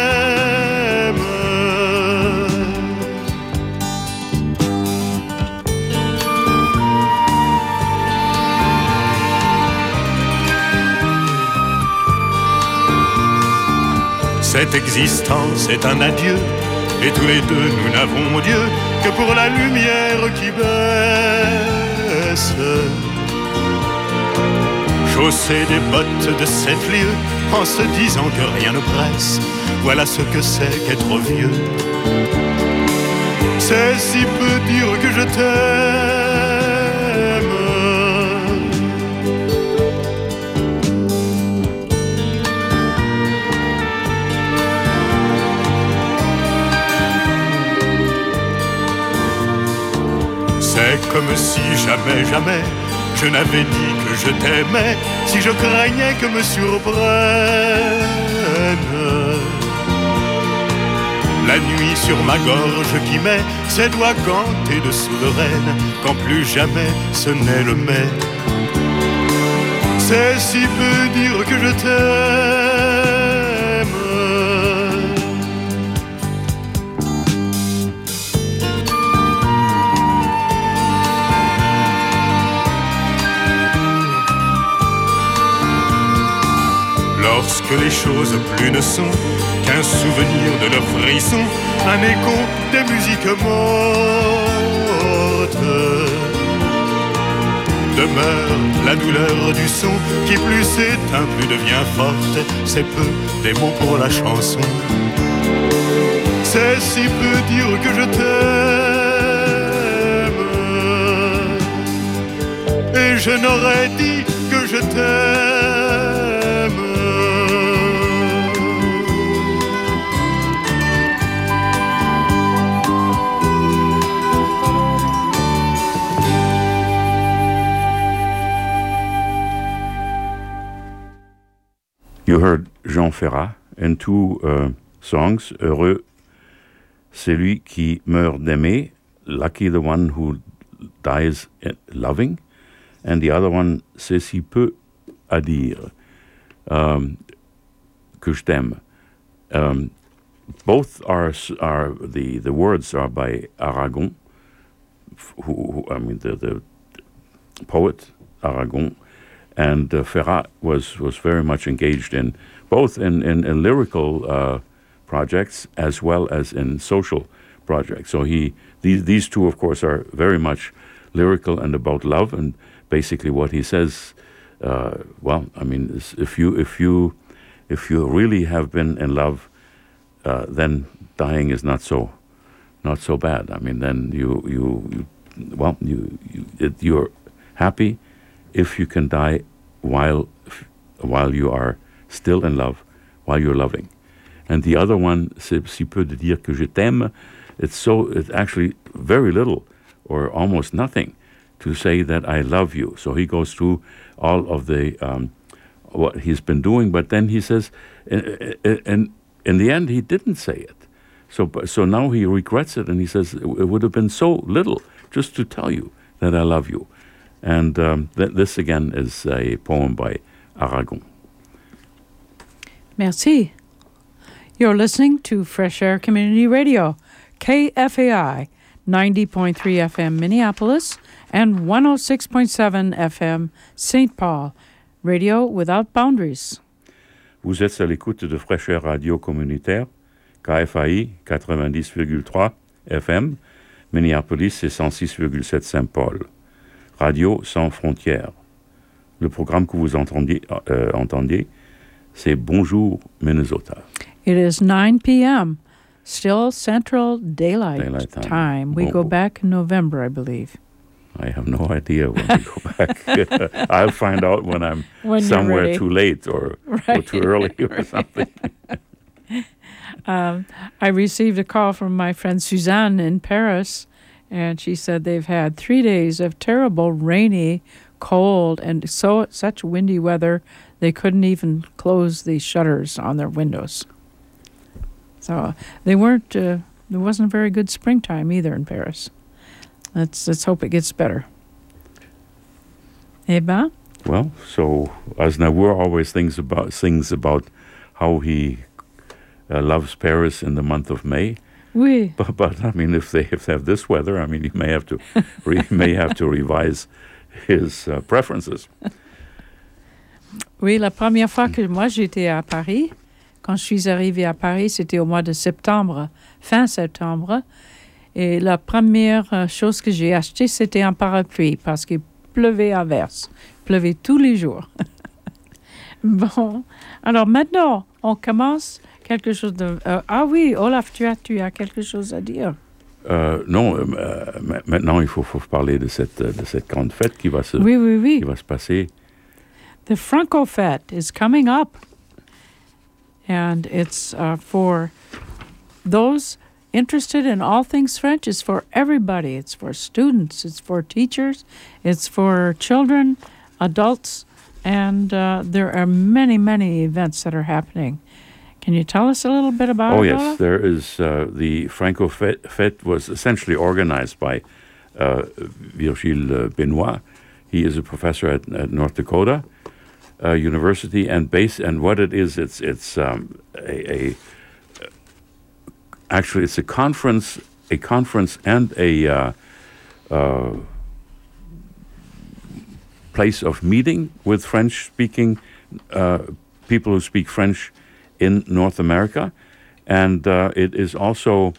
Cette existence est un adieu, et tous les deux nous n'avons Dieu que pour la lumière qui baisse. Chausser des bottes de 7 lieues en se disant que rien ne presse, voilà ce que c'est qu'être vieux. C'est si peu dire que je t'aime. C'est comme si jamais, jamais je n'avais dit que je t'aimais, si je craignais que me surprenne la nuit sur ma gorge qui met ses doigts gantés de souveraine, quand plus jamais ce n'est le mai. C'est si peu dire que je t'aime. Lorsque les choses plus ne sont qu'un souvenir de nos frissons, un écho des musiques mortes, demeure la douleur du son qui plus s'éteint, plus devient forte. C'est peu des mots pour la chanson. C'est si peu dire que je t'aime, et je n'aurais dit que je t'aime. You heard Jean Ferrat in two songs. Heureux, celui qui meurt d'aimer. Lucky the one who dies loving. And the other one, c'est si peu à dire que je t'aime. Both are the words are by Aragon, who I mean the poet Aragon. And Ferrat was very much engaged in both in lyrical projects as well as in social projects. So these two, of course, are very much lyrical and about love. basically what he says. Well, I mean, if you really have been in love, then dying is not so bad. I mean, then you're happy if you can die while you are still in love, while you're loving. And the other one, c'est si peu de dire que je t'aime. It's actually very little or almost nothing to say that I love you. So he goes through all of the what he's been doing, but then he says, and in the end, he didn't say it. So now he regrets it, and he says it would have been so little just to tell you that I love you. And this again is a poem by Aragon. Merci. You're listening to Fresh Air Community Radio, KFAI 90.3 FM Minneapolis and 106.7 FM St. Paul, radio without boundaries. Vous êtes à l'écoute de Fresh Air Radio communautaire, KFAI 90,3 FM, Minneapolis et 106,7 St. Paul. Radio sans frontières. Le programme que vous entendiez, c'est Bonjour Minnesota. It is 9 p.m., still Central Daylight Time. We go back in November, I believe. I have no idea when we go back. I'll find out when I'm somewhere too late or too early or something. I received a call from my friend Suzanne in Paris, and she said they've had 3 days of terrible, rainy, cold, and such windy weather they couldn't even close the shutters on their windows. So they weren't. There wasn't a very good springtime either in Paris. Let's hope it gets better. Eh ben? Well, so Aznavour always sings about how he loves Paris in the month of May. Oui. But I mean, if they have this weather, I mean, he may have to revise his preferences. Oui, la première fois que moi j'étais à Paris, quand je suis arrivée à Paris, c'était au mois de septembre, fin septembre. Et la première chose que j'ai achetée, c'était un parapluie parce qu'il pleuvait à verse. Il pleuvait tous les jours. Bon, alors maintenant, on commence quelque chose de... ah oui, Olaf, tu as quelque chose à dire? Non, maintenant, il faut parler de cette grande fête qui va se passer. The Franco Fête is coming up. And it's for those interested in all things French. It's for everybody. It's for students. It's for teachers. It's for children, adults. And there are many, many events that are happening. Can you tell us a little bit about it? Oh, yes. There is the Franco Fête was essentially organized by Virgile Benoit. He is a professor at North Dakota University, and what it is, it's actually it's a conference and a place of meeting with French-speaking people who speak French in North America, and it is also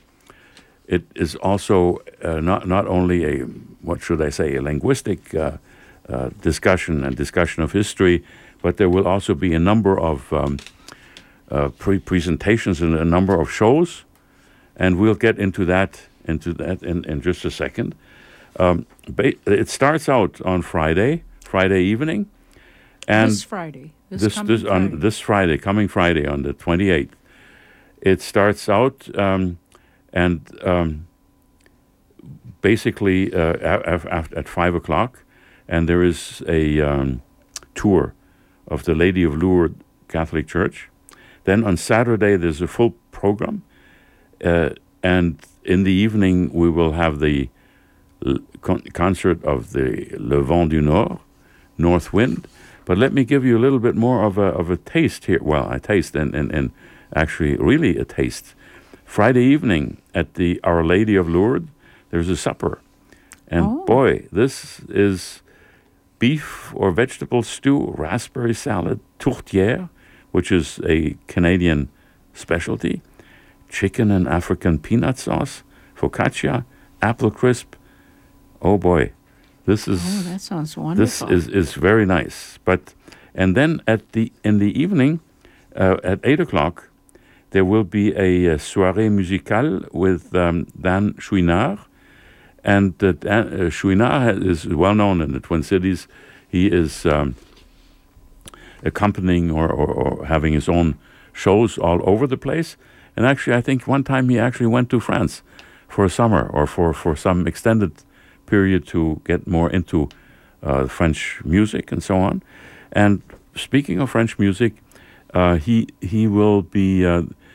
not only a linguistic discussion of history, but there will also be a number of presentations and a number of shows, and we'll get into that in just a second. It starts out on Friday evening, and this Friday, coming Friday on the 28th. It starts out and basically at 5 o'clock, and there is a tour of the Lady of Lourdes Catholic Church. Then on Saturday there's a full program, and in the evening we will have the concert of the Le Vent du Nord, North Wind. But let me give you a little bit more of a taste here. Well, a taste and actually really a taste. Friday evening at the Our Lady of Lourdes, there's a supper. And boy, this is beef or vegetable stew, raspberry salad, tourtière, which is a Canadian specialty, chicken and African peanut sauce, focaccia, apple crisp. Oh boy, This is that sounds wonderful. This is very nice. And then in the evening, at 8:00, there will be a soirée musicale with Dan Chouinard. And Chouinard is well known in the Twin Cities. He is accompanying or having his own shows all over the place. And actually, I think one time he actually went to France for a summer or for some extended period to get more into French music and so on. And speaking of French music, he will be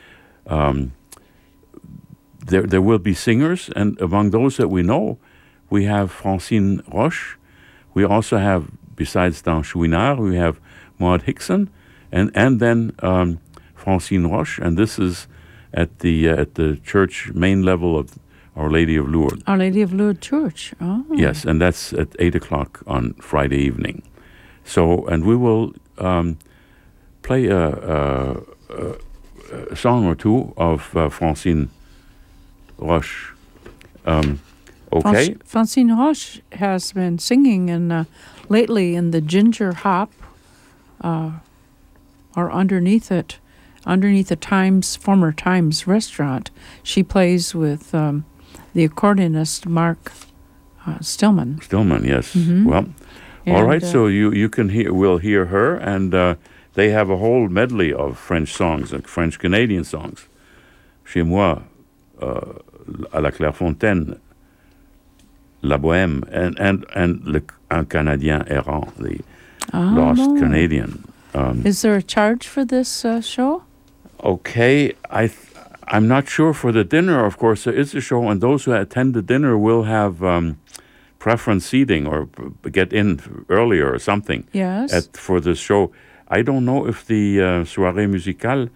there will be singers, and among those that we know, we have Francine Roche. We also have, besides Dan Chouinard, we have Maud Hickson, and then Francine Roche, and this is at the church main level of Our Lady of Lourdes. Our Lady of Lourdes Church. Oh. Yes, and that's at 8:00 on Friday evening. So, and we will play a song or two of Francine Roche. Okay. Francine Roche has been singing lately in the Ginger Hop, or underneath the former Times restaurant. She plays with the accordionist Mark Stillman. Stillman, yes. Mm-hmm. Well, all right. So we'll hear her, and they have a whole medley of French songs, like French Canadian songs. Chez moi, à la Clairefontaine, La Bohème, and Un Canadien errant, the lost Canadian. Is there a charge for this show? Okay, I'm not sure for the dinner. Of course, there is a show, and those who attend the dinner will have preference seating or get in earlier or something. Yes. For the show. I don't know if the soirée musicale.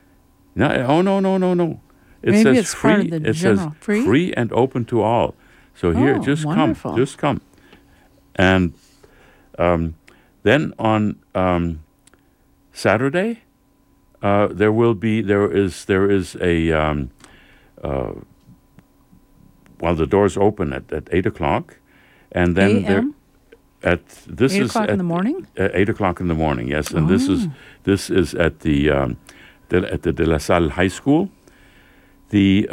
No. It Maybe says it's free. part of the general. Free and open to all. So here, just wonderful. come, and then on Saturday, there is a the doors open at 8:00, and then there at this 8 is o'clock in the morning. 8:00 in the morning, yes, and this is at the De La Salle High School. The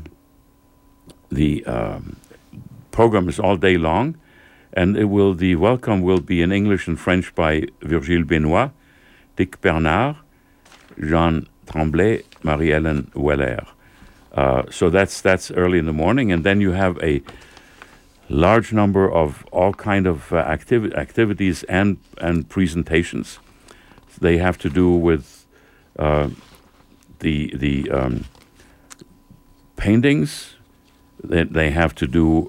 program is all day long, and the welcome will be in English and French by Virgile Benoit, Dick Bernard, Jean Tremblay, Marie-Hélène Weller. So that's early in the morning, and then you have a large number of all kind of activities and presentations. They have to do with the paintings. They have to do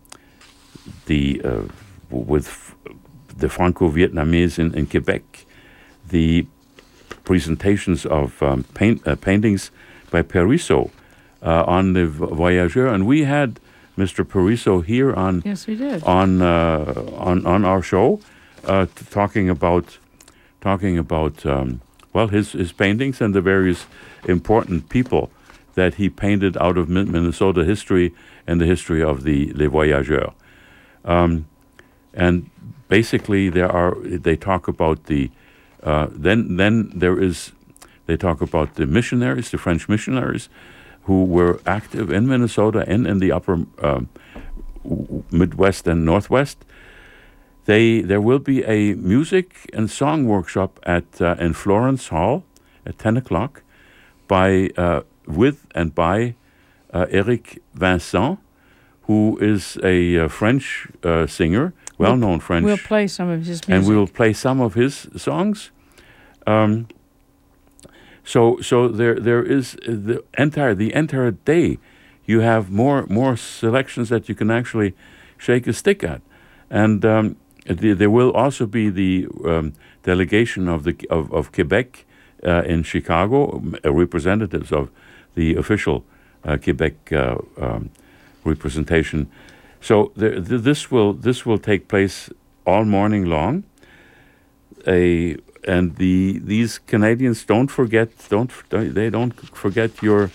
with the Franco-Vietnamese in Quebec, the presentations of paintings by Perisseau on the Voyageur, and we had Mr. Perisseau here on yes, we did. on our show, talking about his paintings and the various important people that he painted out of Minnesota history and the history of the Les Voyageurs. And basically they talk about the they talk about the missionaries, the French missionaries who were active in Minnesota and in the upper Midwest and Northwest. There will be a music and song workshop in Florence Hall at 10:00 by Eric Vincent, who is a French singer, well-known French. We'll play some of his music. And we will play some of his songs. So there is the entire day. You have more selections that you can actually shake a stick at, and there will also be the delegation of Quebec in Chicago, representatives of the official Quebec representation. So this will take place all morning long. And these Canadians don't forget your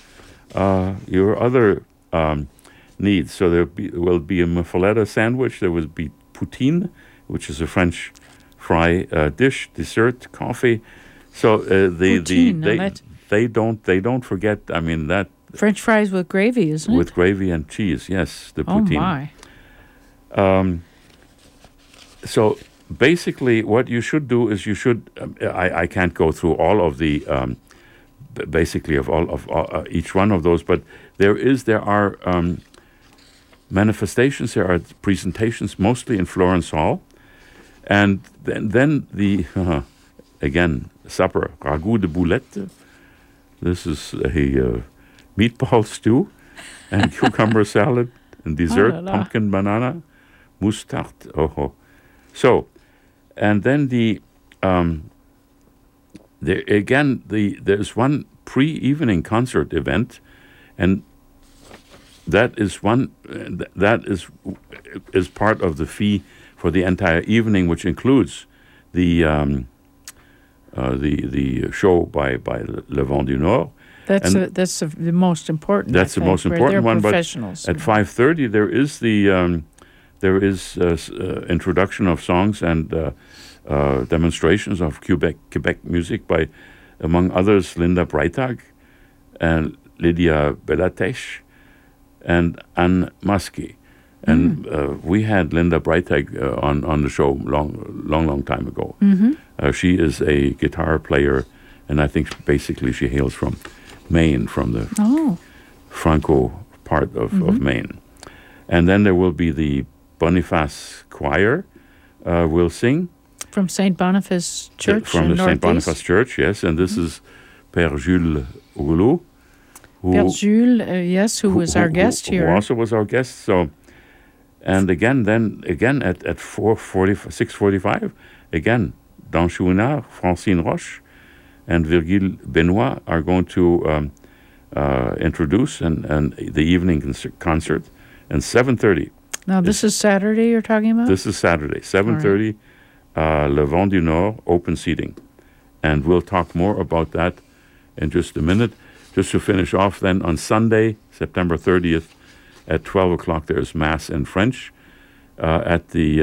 other needs. So there will be a muffaletta sandwich. There will be poutine, which is a French fry dessert, coffee. So they don't forget. I mean that French fries with gravy, isn't it? With gravy and cheese, yes. The poutine. Oh my. So basically, what you should do is you should. I can't go through all of the. Basically, of all of each one of those, but there are manifestations. There are presentations, mostly in Florence Hall, and then the again supper, ragout de boulette. This is a meatball stew and cucumber salad and dessert, pumpkin banana, mousstarde. So, and then there's one pre-evening concert event, and that is part of the fee for the entire evening, which includes the show by Le Vent du Nord. That's the most important. That's the most important one. But at 5:30 there is introduction of songs and demonstrations of Quebec music by, among others, Linda Breitag and Lydia Bellatesh and Anne Muskie. And we had Linda Breitag on the show long time ago. Mm-hmm. She is a guitar player, and I think basically she hails from Maine, from the Franco part of Maine. And then there will be the Boniface Choir will sing. From St. Boniface Church from the St. Boniface Church, yes. And this is Père Jules Rouleau. Père Jules, yes, who was our guest here. Who also was our guest. So, and again at 6:45, again, Dan Chouinard, Francine Roche, and Virgile Benoit are going to introduce and the evening concert, and 7:30. Now this is Saturday you're talking about? This is Saturday, 7:30, Le Vent du Nord, open seating. And we'll talk more about that in just a minute. Just to finish off then, on Sunday, September 30th, at 12 o'clock, there's Mass in French at the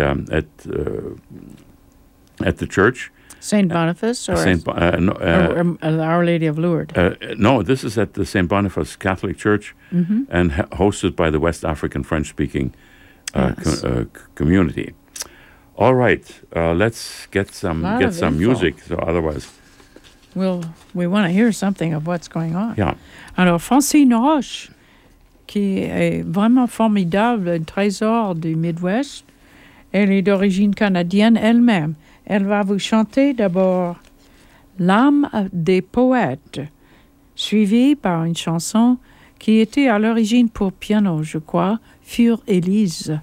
church. St. Boniface or Our Lady of Lourdes? No, this is at the St. Boniface Catholic Church, and hosted by the West African French-speaking community. All right, let's get some music. So otherwise, we want to hear something of what's going on. Yeah. Alors, Francine Roche, qui est vraiment formidable, un trésor du Midwest. Elle est d'origine canadienne elle-même. Elle va vous chanter d'abord L'âme des poètes, suivie par une chanson qui était à l'origine pour piano, je crois, Für Elise.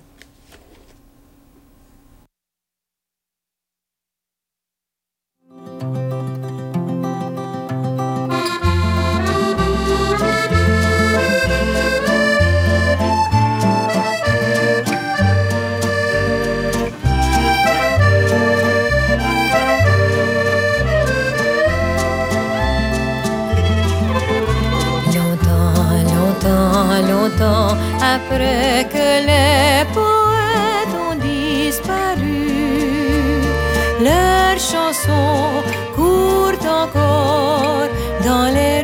Longtemps après que les poètes ont disparu, leurs chansons courent encore dans les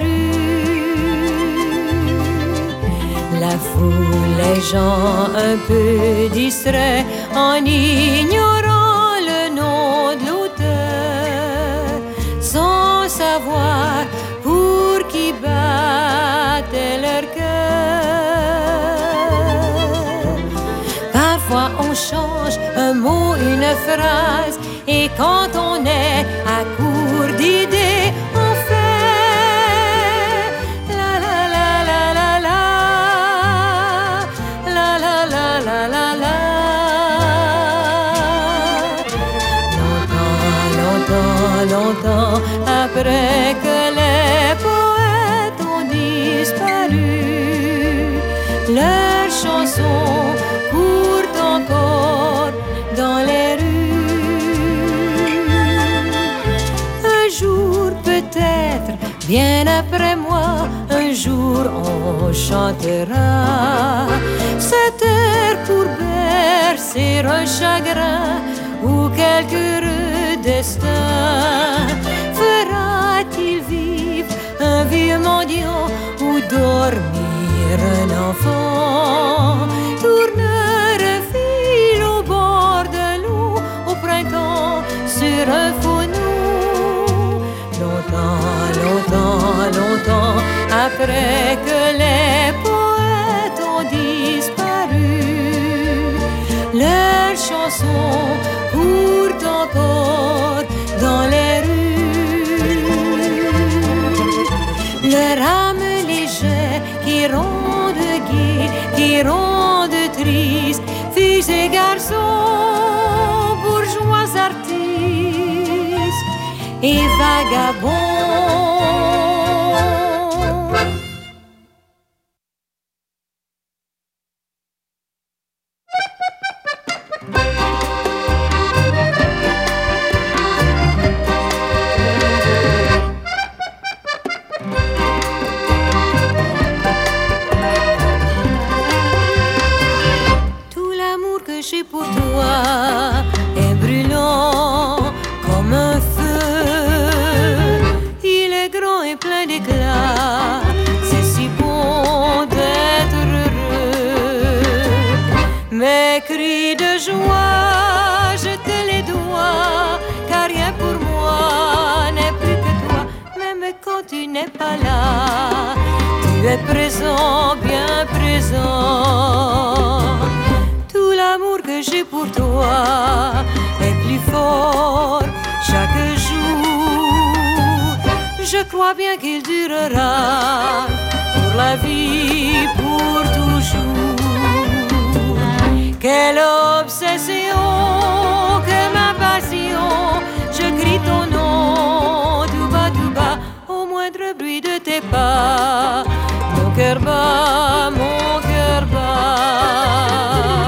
rues. La foule, les gens un peu distraits en ignorant le nom de l'auteur, sans savoir pour qui battait leur cœur. Parfois on change un mot, une phrase, et quand on est à court d'idées, on fait la la la la la la, la la la la la la. Longtemps après que les poètes ont disparu, leurs chansons courent encore dans les rues. Un jour peut-être, bien après moi, un jour on chantera cette heure pour bercer passer un chagrin ou quelque heureux destin? Fera-t-il vivre un vieux mendiant ou dormir un enfant? Tournera-t-il au bord de l'eau au printemps sur un faux-nous? Longtemps, longtemps, longtemps après que les poètes ont disparu, leurs chansons courent encore dans les rues. Leur âme légère qui ronde gai, qui ronde triste, filles et garçons, bourgeois artistes et vagabonds. Pour toi est brûlant comme un feu. Il est grand et plein d'éclat. C'est si bon d'être heureux. Mes cris de joie, je te les dois, car rien pour moi n'est plus que toi. Même quand tu n'es pas là, tu es présent, bien présent. Tout l'amour que j'ai pour toi est plus fort chaque jour. Je crois bien qu'il durera pour la vie, pour toujours. Quelle obsession, que ma passion, je crie ton nom tout bas, au moindre bruit de tes pas. Mon cœur bat, mon cœur bat.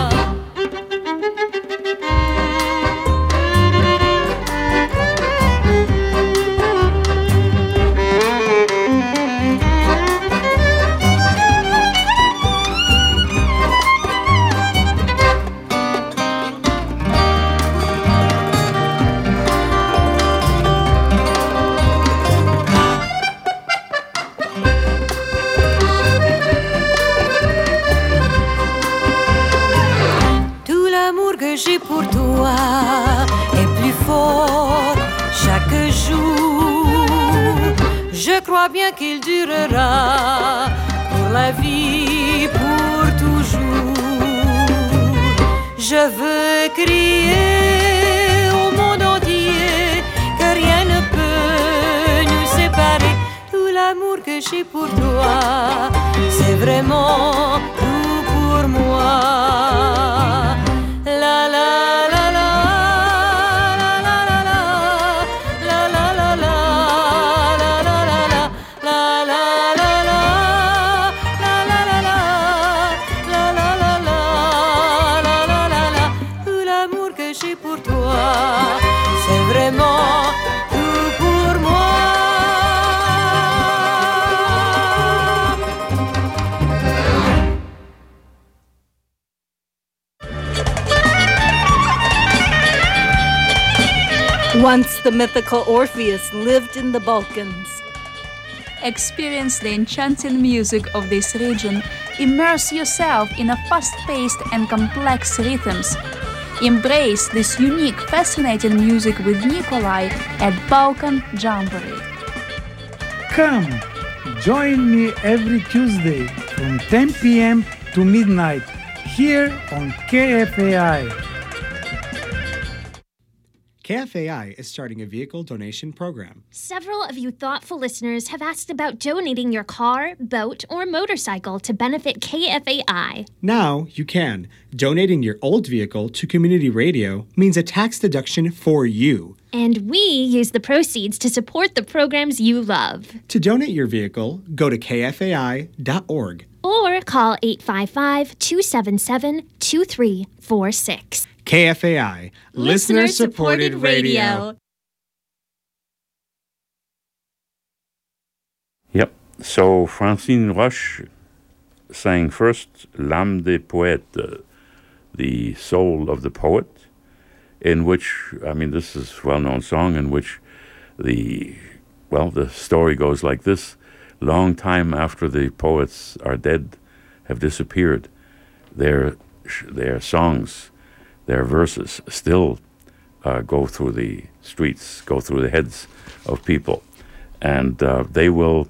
J'ai pour toi est plus fort chaque jour. Je crois bien qu'il durera pour la vie, pour toujours. Je veux crier au monde entier que rien ne peut nous séparer. Tout l'amour que j'ai pour toi, c'est vraiment tout pour moi. La la la la la la la la la la la la la la la la la la la. Tout l'amour que j'ai pour toi, c'est vraiment tout pour moi. Once the mythical Orpheus lived in the Balkans. Experience the enchanting music of this region. Immerse yourself in a fast-paced and complex rhythms. Embrace this unique, fascinating music with Nikolai at Balkan Jamboree. Come, join me every Tuesday from 10 p.m. to midnight here on KFAI. KFAI is starting a vehicle donation program. Several of you thoughtful listeners have asked about donating your car, boat, or motorcycle to benefit KFAI. Now you can. Donating your old vehicle to community radio means a tax deduction for you. And we use the proceeds to support the programs you love. To donate your vehicle, go to kfai.org. Or call 855-277-2346. KFAI, listener-supported radio. Yep. So Francine Roche sang first L'âme des poètes, the soul of the poet, in which, I mean, this is a well-known song in which the story goes like this. Long time after the poets are dead, have disappeared, their songs, their verses still go through the streets, go through the heads of people. And they will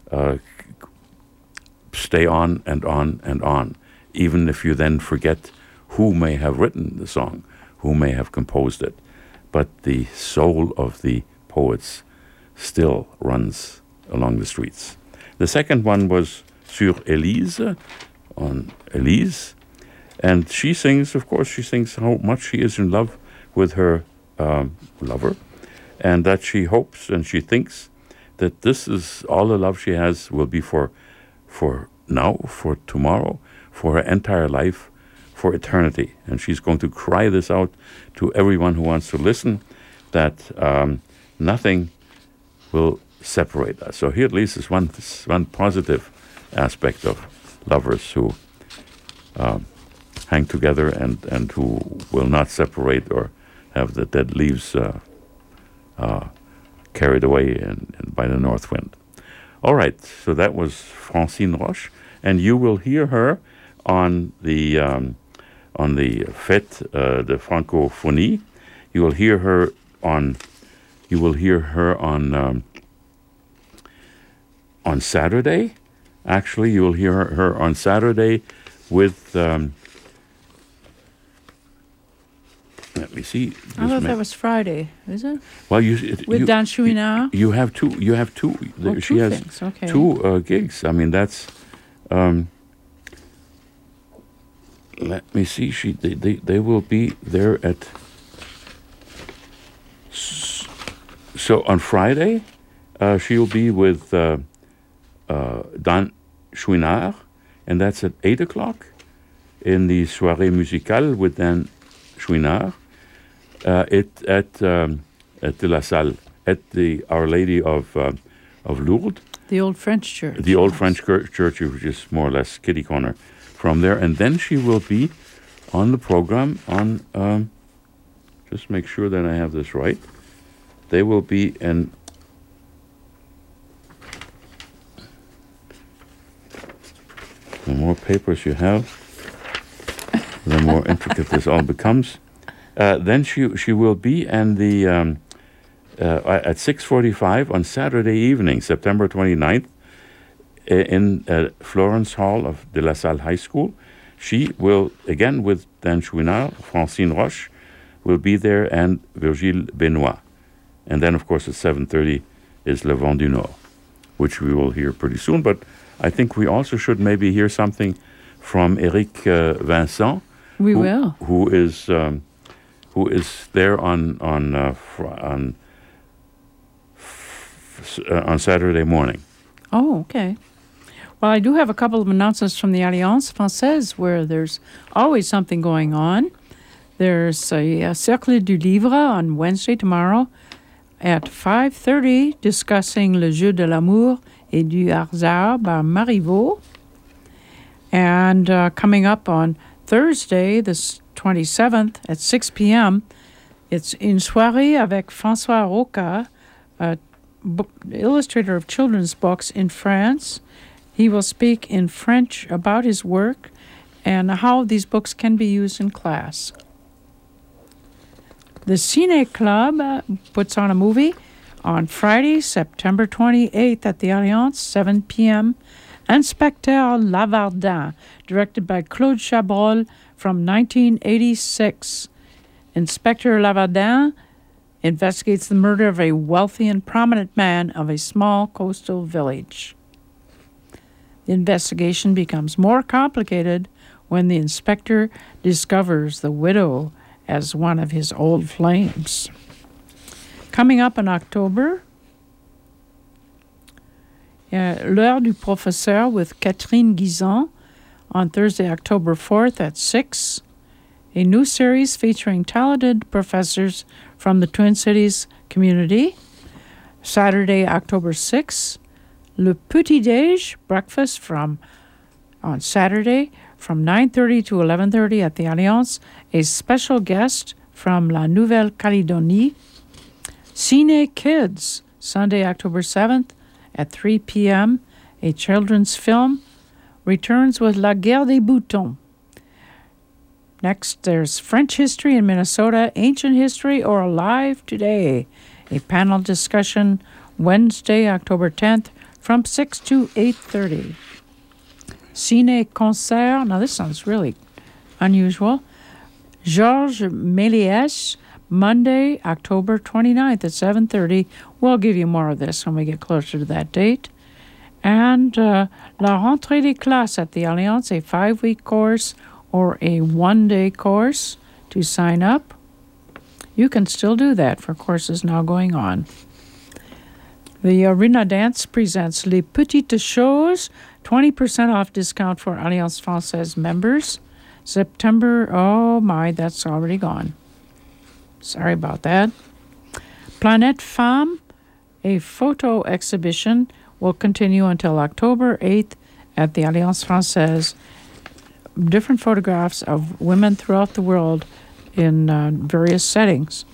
stay on and on and on, even if you then forget who may have written the song, who may have composed it. But the soul of the poets still runs along the streets. The second one was Sur Élise, on Élise. And she sings how much she is in love with her lover, and that she hopes and she thinks that this is all the love she has will be for now, for tomorrow, for her entire life, for eternity. And she's going to cry this out to everyone who wants to listen, that nothing will separate us. So here at least is one positive aspect of lovers who hang together and who will not separate or have the dead leaves carried away by the north wind. All right, so that was Francine Roche, and you will hear her on the Fête de Francophonie. You will hear her on Saturday. Actually, you will hear her on Saturday with. Let me see. I thought that was Friday, is it? Well, with Dan Chouinard. You have two. Oh, she has things. Okay. two gigs. I mean, that's. Let me see. They will be there at. So on Friday, she'll be with Dan Chouinard, and that's at 8:00 in the Soirée Musicale with Dan Chouinard. At De La Salle, at the Our Lady of Lourdes. The old French church. The old French church, which is more or less kitty corner from there. And then she will be on the program on, just make sure that I have this right. They will be in, the more papers you have, the more intricate this all becomes. Then she will be in the at 6:45 on Saturday evening, September 29th, in Florence Hall of De La Salle High School. She will, again with Dan Chouinard, Francine Roche, will be there, and Virgile Benoit. And then, of course, at 7:30 is Le Vent du Nord, which we will hear pretty soon. But I think we also should maybe hear something from Eric Vincent. We will. Who is there on Saturday morning. Oh, okay. Well, I do have a couple of announcements from the Alliance Française where there's always something going on. There's a Cercle du Livre on Wednesday, tomorrow, at 5:30, discussing Le Jeu de l'amour et du hasard by Marivaux. And coming up on Thursday, the 27th, at 6 p.m., it's Une soirée avec François Roca, illustrator of children's books in France. He will speak in French about his work and how these books can be used in class. The Ciné Club puts on a movie on Friday, September 28th at the Alliance, 7 p.m., Inspecteur Lavardin, directed by Claude Chabrol from 1986. Inspector Lavardin investigates the murder of a wealthy and prominent man of a small coastal village. The investigation becomes more complicated when the inspector discovers the widow as one of his old flames. Coming up in October, L'heure du professeur with Catherine Guizon on Thursday, October 4th at 6. A new series featuring talented professors from the Twin Cities community. Saturday, October 6th, Le Petit Déj, breakfast on Saturday from 9:30 to 11:30 at the Alliance. A special guest from La Nouvelle-Calédonie. Cine Kids, Sunday, October 7th at 3 p.m. A children's film returns with La Guerre des Boutons. Next, there's French history in Minnesota, ancient history or alive today. A panel discussion Wednesday, October 10th from 6 to 8:30. Ciné Concert, now this sounds really unusual. Georges Méliès, Monday, October 29th at 7:30. We'll give you more of this when we get closer to that date. And La Rentrée des Classes at the Alliance, a 5-week course or a 1-day course to sign up. You can still do that for courses now going on. The Arena Dance presents Les Petites Choses, 20% off discount for Alliance Française members. September, oh my, that's already gone. Sorry about that. Planète Femme, a photo exhibition, will continue until October 8th at the Alliance Française. Different photographs of women throughout the world in various settings.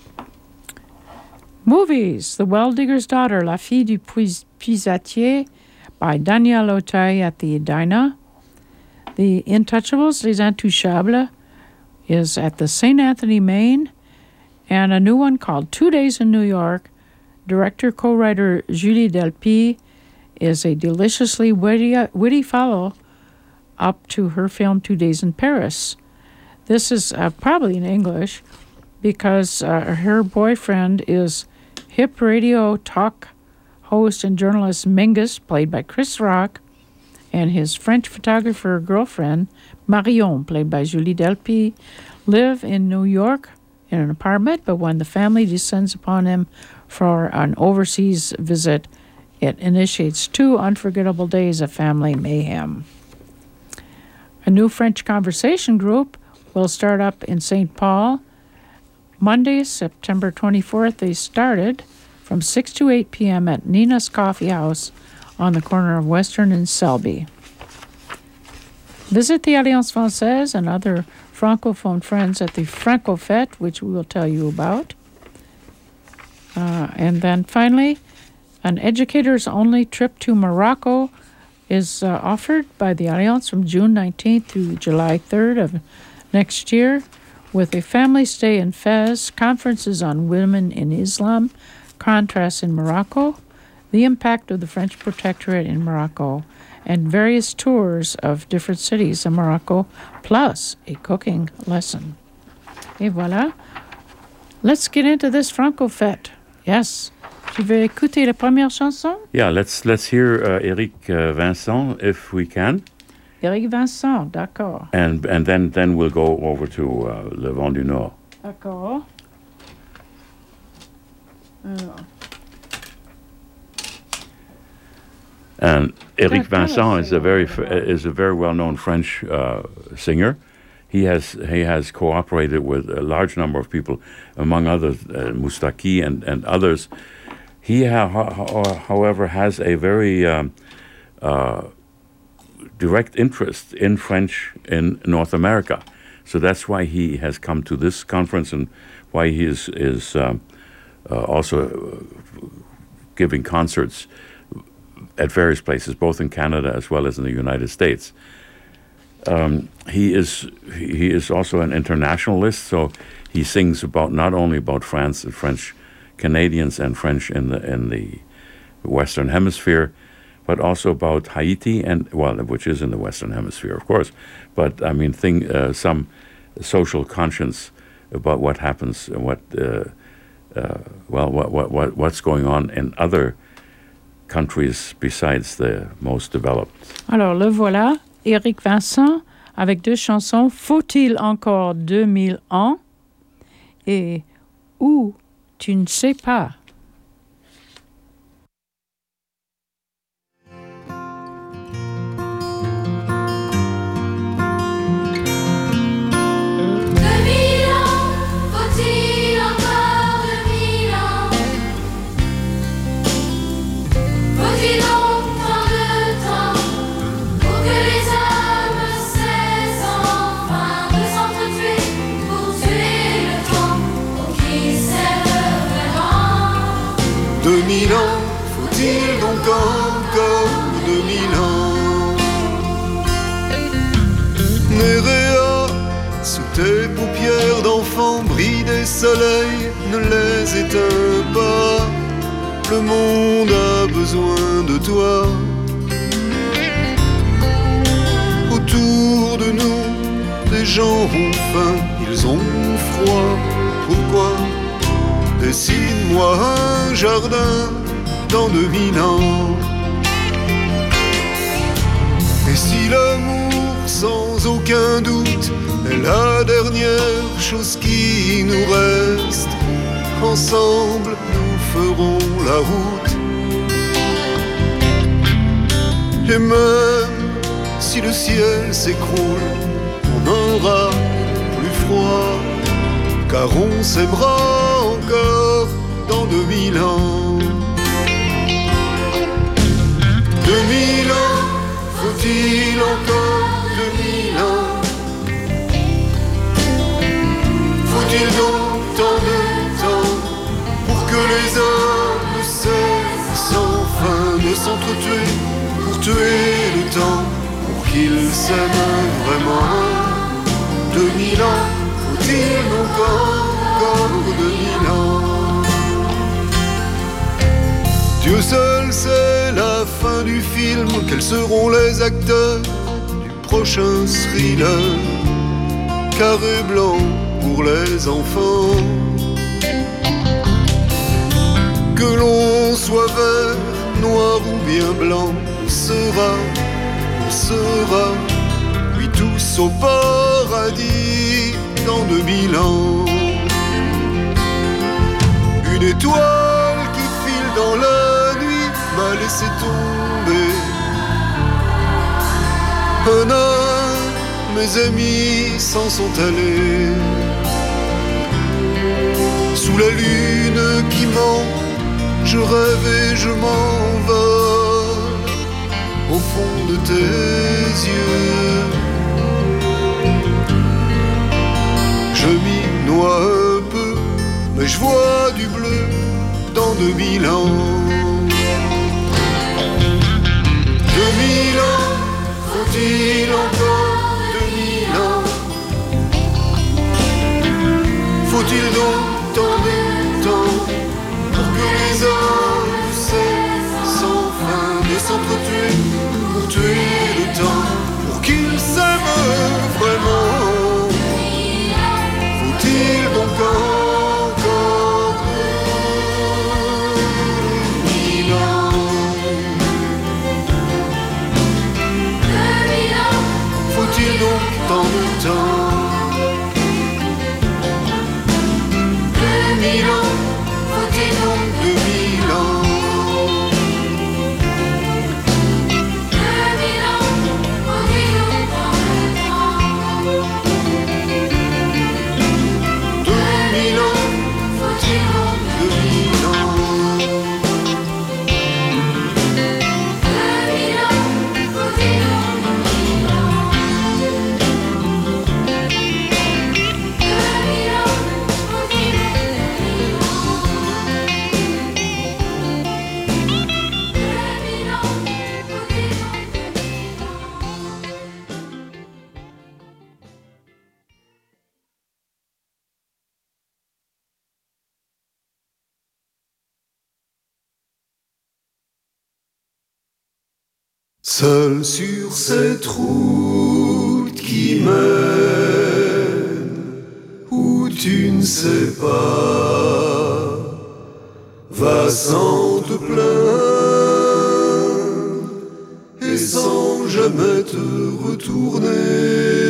Movies, The Well Digger's Daughter, La Fille du Puisatier by Danielle Auteuil at the Edina. The Intouchables, Les Intouchables, is at the St. Anthony, Maine. And a new one called 2 Days in New York. Director, co-writer Julie Delpy is a deliciously witty follow-up to her film 2 Days in Paris. This is probably in English because her boyfriend is hip radio talk host and journalist Mingus, played by Chris Rock, and his French photographer girlfriend, Marion, played by Julie Delpy, live in New York in an apartment, but when the family descends upon him for an overseas visit, it initiates 2 unforgettable days of family mayhem. A new French conversation group will start up in St. Paul. Monday, September 24th, they started from 6 to 8 p.m. at Nina's Coffee House on the corner of Western and Selby. Visit the Alliance Française and other Francophone friends at the Franco-Fête, which we will tell you about. And then finally, an educators-only trip to Morocco is offered by the Alliance from June 19th through July 3rd of next year, with a family stay in Fez, conferences on women in Islam, contrasts in Morocco, the impact of the French protectorate in Morocco, and various tours of different cities in Morocco, plus a cooking lesson. Et voilà. Let's get into this Franco-Fête. Yes. Tu veux écouter la première chanson? Yeah, let's hear Eric Vincent if we can. Eric Vincent, d'accord. And then we'll go over to Le Vent du Nord. D'accord. Alors. And Eric Vincent is a very well-known French singer. He has cooperated with a large number of people, among others Moustaki and others. He, however, has a very direct interest in French in North America. So that's why he has come to this conference and why he is also giving concerts at various places, both in Canada as well as in the United States. He is also an internationalist, so he sings not only about France and French Canadians and French in the Western Hemisphere, but also about Haiti which is in the Western Hemisphere, of course. But I mean, some social conscience about what happens and what's going on in other countries besides the most developed. Alors le voilà, Eric Vincent, avec 2 chansons, Faut-il encore 2000 ans et Où tu ne sais pas. Faut-il donc tant de temps pour que les hommes cessent 2000 ans, faut-il donc encore 2000 ans? Néréa, sous tes paupières d'enfant brille des soleils, ne les éteins pas. Le monde a besoin de toi. Autour de nous, des gens ont faim, ils ont froid. Pourquoi? Dessine-moi un jardin dans 2000 ans. Et si l'amour, sans aucun doute, est la dernière chose qui nous reste, ensemble nous ferons la route. Et même si le ciel s'écroule, on n'aura plus froid, car on s'aimera encore dans 2000 ans. 2000 ans, faut-il encore 2000 ans? Faut-il donc tant de temps pour que les hommes ne cessent enfin de s'entretuer, pour tuer le temps, pour qu'ils s'aiment vraiment? 2000 ans, faut-il donc encore 2000 ans? Dieu seul sait la fin du film, quels seront les acteurs du prochain thriller. Carré blanc pour les enfants. Que l'on soit vert, noir ou bien blanc, on sera, oui tous au paradis dans 2000 ans. Une étoile qui file dans la nuit m'a laissé tomber. Un an, mes amis s'en sont allés. Sous la lune qui ment, je rêve et je m'envole au fond de tes yeux. Je m'y noie un peu, mais je vois du bleu dans 2000 ans. 2000 ans, faut-il encore 2000 ans? Faut-il donc tant de temps pour que les hommes cessent enfin de s'entretuer, pour tuer le temps, pour qu'ils s'aiment vraiment? Faut-il donc encore 2000 ans? 2000 ans, faut-il donc tant de temps? 2000 ans, faut-il donc 2000 ans? 2000 ans, faut-il donc tant de temps? 2000 ans, faut-il donc 2000 ans? 2000 ans, faut-il donc 2000 ans? 2000 ans, faut-il Seul sur cette route qui mène où tu ne sais pas, va sans te plaindre et sans jamais te retourner.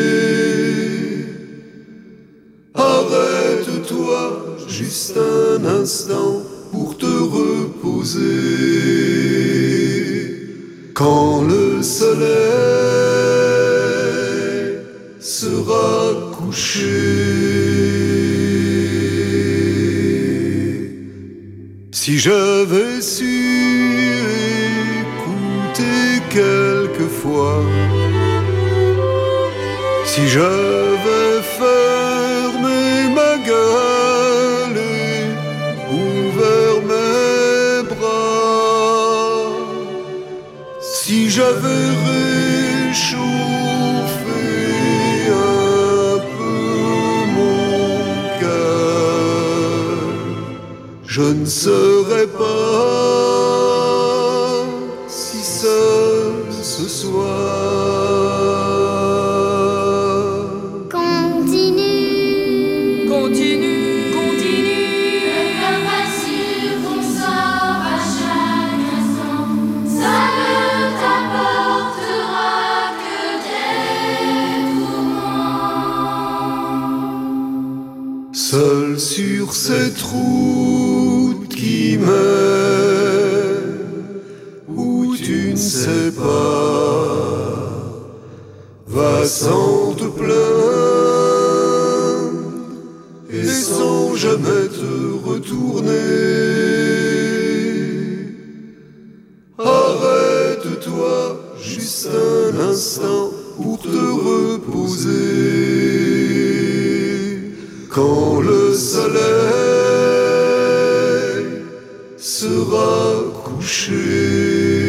Arrête-toi juste un instant pour te reposer. Quand le soleil sera couché, si j'avais su écouter quelquefois, si j'avais fermé ma gueule et ouvert mes je ne serai pas si seul ce soir. Continue, Continue, continue, le cœur pas sûr qu'on sort à chaque instant, ça ne t'apportera que des tourments. Seul sur cette route qui mène où tu ne sais pas, va sans te plaindre et sans jamais te retourner. Arrête-toi juste un instant pour te reposer. Quand le soleil sera couché.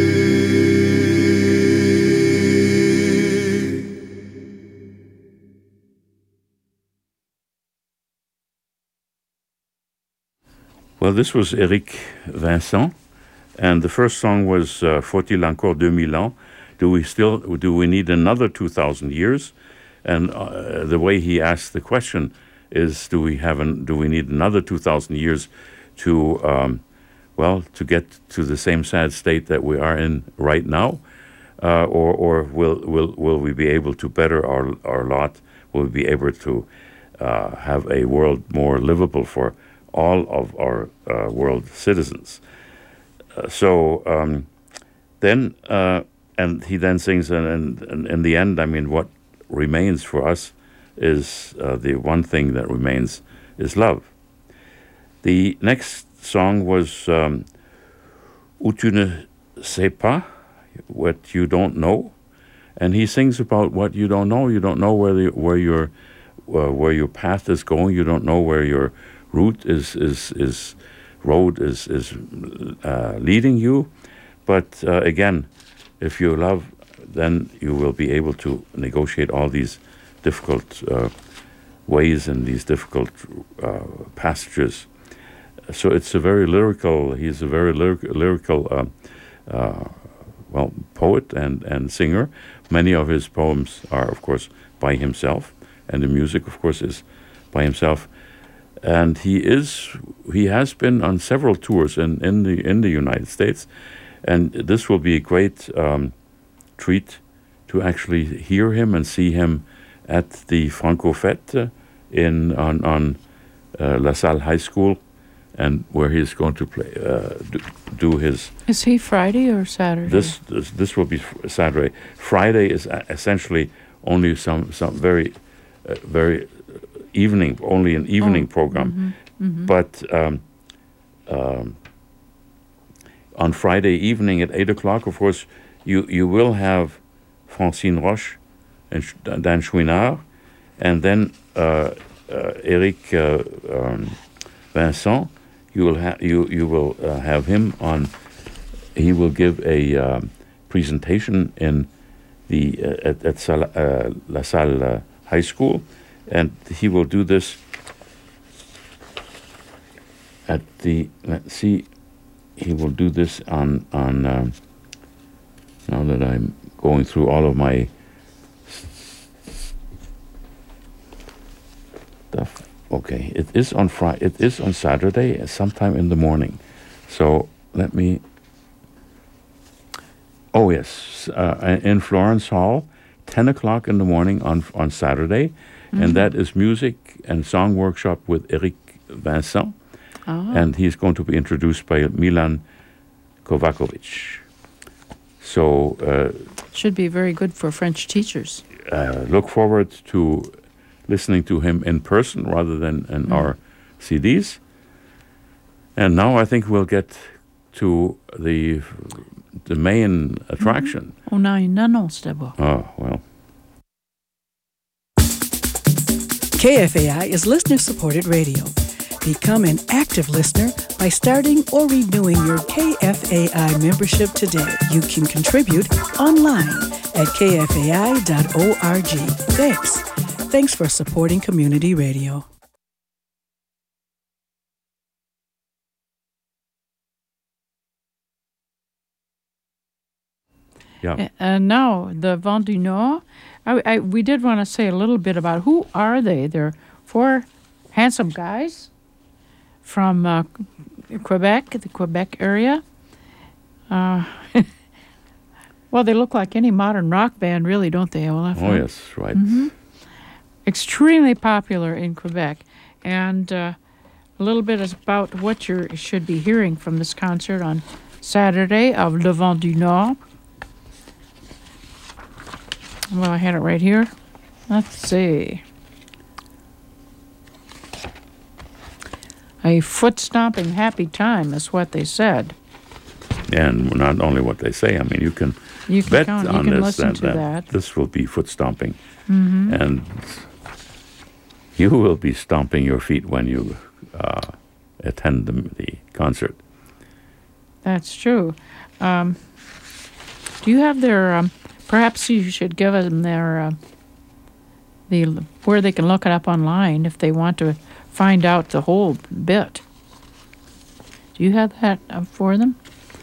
Well, this was Eric Vincent, and the first song was Faut-il encore 2000 ans? Do we need another 2,000 years? And the way he asked the question is, do we need another 2,000 years to to get to the same sad state that we are in right now, or will we be able to better our lot? Will we be able to have a world more livable for all of our world citizens? And he then sings, and in the end, I mean, what remains for us is the one thing that remains is love. The next song was Où tu ne sais pas, what you don't know, and he sings about what you don't know. You don't know where your path is going. You don't know where your road is leading you. But again, if you love, then you will be able to negotiate all these difficult ways and these difficult passages. So it's a very lyrical. He's a very lyrical, poet and singer. Many of his poems are, of course, by himself, and the music, of course, is by himself. And he has been on several tours in the United States, and this will be a great treat to actually hear him and see him at the Franco Fête on La Salle High School, and where he's going to play do his. Is he Friday or Saturday? This will be Saturday. Friday is essentially only some very very evening, only an evening program. Mm-hmm. But on Friday evening at 8:00, of course, you will have Francine Roche and Dan Chouinard, and then Eric Vincent. You will have him on. He will give a presentation in the at La Salle High School, and he will do this at the. Let's see. He will do this on now that I'm going through all of my stuff. Okay, it is on Friday. It is on Saturday, sometime in the morning. So let me. Oh yes, in Florence Hall, 10:00 in the morning on Saturday, and that is music and song workshop with Eric Vincent. And he's going to be introduced by Milan Kovakovic. So should be very good for French teachers. Look forward to listening to him in person rather than in our CDs. And now I think we'll get to the main attraction. On a une annonce d'abord. Oh, well. KFAI is listener-supported radio. Become an active listener by starting or renewing your KFAI membership today. You can contribute online at kfai.org. Thanks for supporting community radio. Yeah. And now, the Vent du Nord, we did want to say a little bit about who are they. They're 4 handsome guys from Quebec, the Quebec area. Well, they look like any modern rock band, really, don't they, Olaf? Oh, yes, right. Mm-hmm. Extremely popular in Quebec. And a little bit about what you should be hearing from this concert on Saturday of Le Vent du Nord. Well, I had it right here. Let's see. A foot-stomping happy time is what they said. And not only what they say, I mean, you can bet on this that this will be foot stomping. Mm-hmm. And you will be stomping your feet when you attend the concert. That's true. Do you have their, perhaps you should give them their, where they can look it up online if they want to find out the whole bit. Do you have that for them?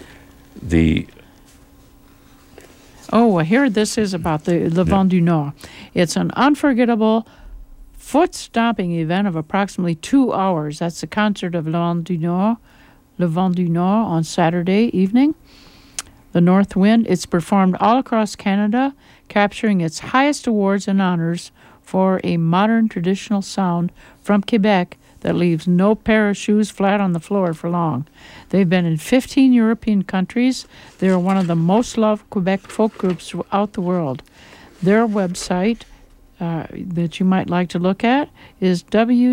Here this is about the Vent du Nord. It's an unforgettable foot-stomping event of approximately 2 hours. That's the concert of Le Vent du Nord on Saturday evening. The North Wind, it's performed all across Canada, capturing its highest awards and honors for a modern traditional sound from Quebec that leaves no pair of shoes flat on the floor for long. They've been in 15 European countries. They are one of the most loved Quebec folk groups throughout the world. Their website that you might like to look at is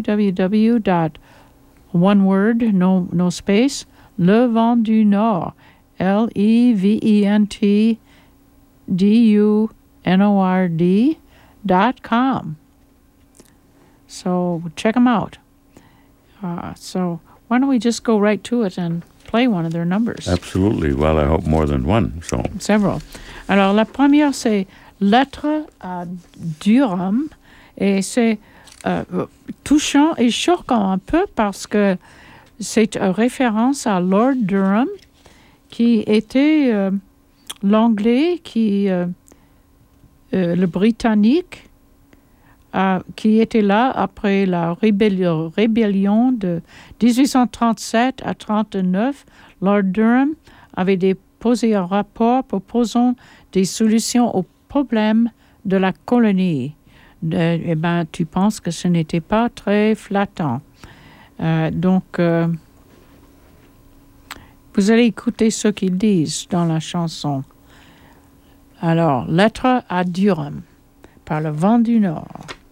Le Vent du Nord, LEVENTDUNORD.com. So check them out. So why don't we just go right to it and play one of their numbers? Absolutely. Well, I hope more than one. So several. Alors la première c'est Lettre à Durham et c'est touchant et choquant un peu parce que c'est une référence à Lord Durham qui était l'anglais le britannique qui était là après la rébellion de 1837 à 39. Lord Durham avait déposé un rapport proposant des solutions aux problèmes de la colonie. Tu penses que ce n'était pas très flattant. Donc, vous allez écouter ce qu'ils disent dans la chanson. Alors, Lettre à Durham par Le Vent du Nord.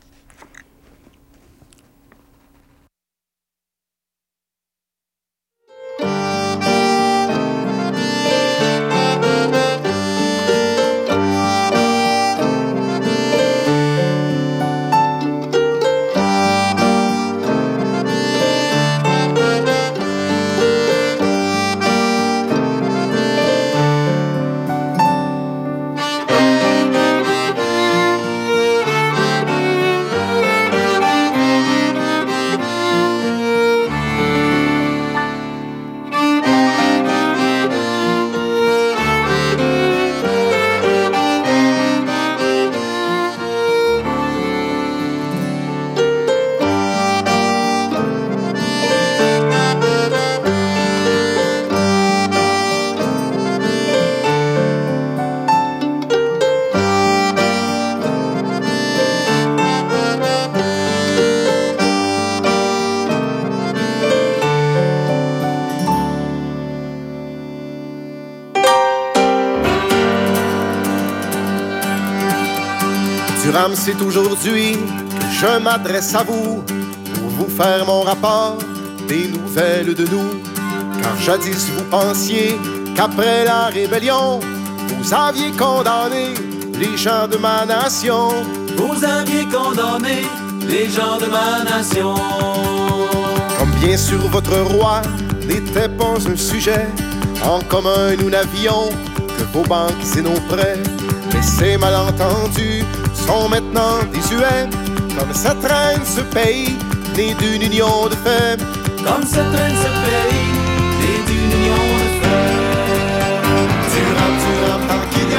Durham, c'est aujourd'hui que je m'adresse à vous pour vous faire mon rapport des nouvelles de nous. Car jadis vous pensiez qu'après la rébellion, vous aviez condamné les gens de ma nation. Vous aviez condamné les gens de ma nation. Comme bien sûr votre roi n'était pas un sujet, en commun nous n'avions que vos banques et nos prêts. Mais ces malentendus sont maintenant désuets, comme cette reine ce pays, né d'une union de fait. Comme cette reine ce pays, né d'une union de fait. Durham, Durham, tant qu'il y en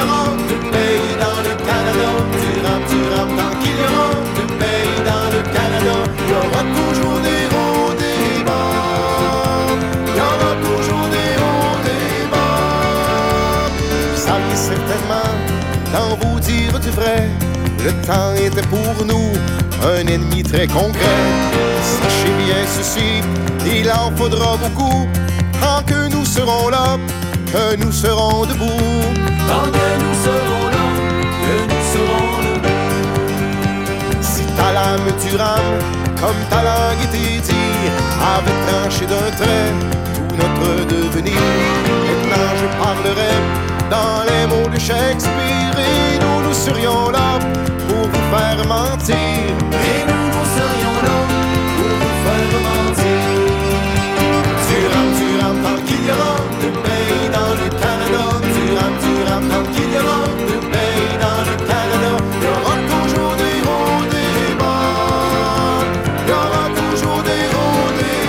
aura de pays dans le Canada. Tu rames tant qu'il y aura de pays dans le Canada. Il y aura toujours des hauts, des bas. Il y aura toujours des hauts, des bas. Vous saviez certainement, dans vos dires du vrai, le temps était pour nous un ennemi très concret. Sachez bien ceci, il en faudra beaucoup tant que nous serons là, que nous serons debout. Tant que nous serons là, que nous serons debout. Si ta lame tu rames, comme ta langue était dit, avait tranché d'un trait tout notre devenir. Maintenant je parlerai dans les mots de Shakespeare et nous serions là pour vous faire mentir. Et nous serions là pour vous faire mentir. Tu rames tant qu'il y aura de pays dans le Canada. Tu rames tant qu'il y aura de pays dans le Canada. Il y aura toujours des hauts, des bas. Il y aura toujours des hauts, des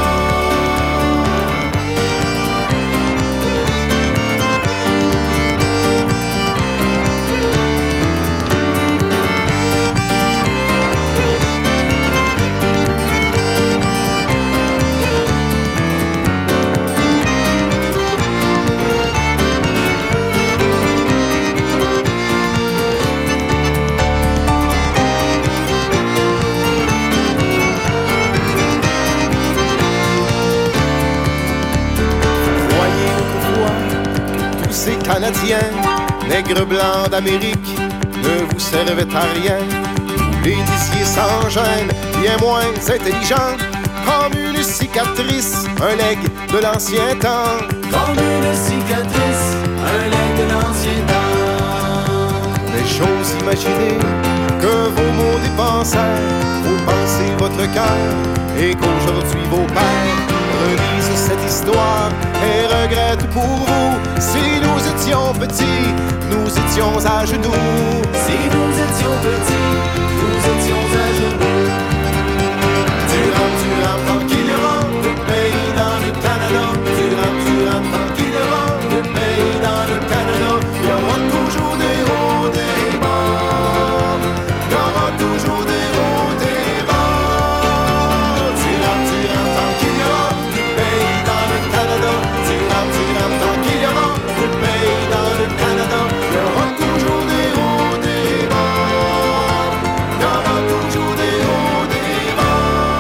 Canadiens, nègres blancs d'Amérique, ne vous servaient à rien. Vous les disiez sans gêne, bien moins intelligents, comme une cicatrice, un legs de l'ancien temps. Comme une cicatrice, un legs de l'ancien temps. Mais j'ose imaginer que vos mots dépensèrent vos pensées, votre cœur, et qu'aujourd'hui vos pères relisent cette histoire et regrettent pour vous. Si nous étions petits, nous étions à genoux. Si nous étions petits, nous étions à genoux. Tu rames tant qu'il y aura de pays dans le Canada. Tu rames tant qu'il y aura de pays dans le Canada. Il y aura toujours des hauts, des bas. Il y aura toujours des hauts, des bas. Tu rames tant qu'il y aura de pays dans le Canada. Tu rames tant qu'il y aura de pays dans le Canada. Il y aura toujours des hauts, des bas. Il y aura toujours des hauts, des bas.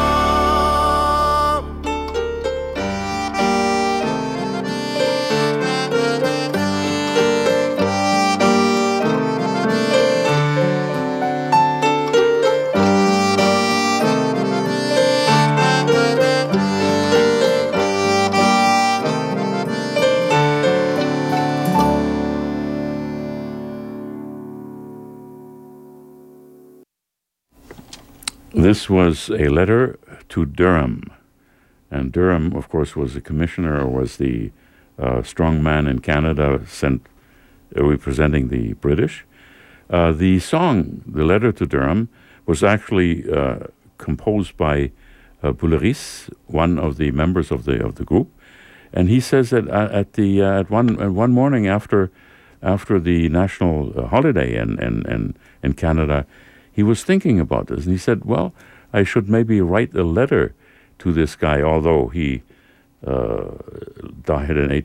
This was a letter to Durham. And Durham, of course, was the commissioner, or was the strong man in Canada sent representing the British. The song, the letter to Durham, was actually composed by Bouleris, one of the members of the group. And he says that at one morning after the national holiday in Canada, he was thinking about this, and he said, well, I should maybe write a letter to this guy, although he died in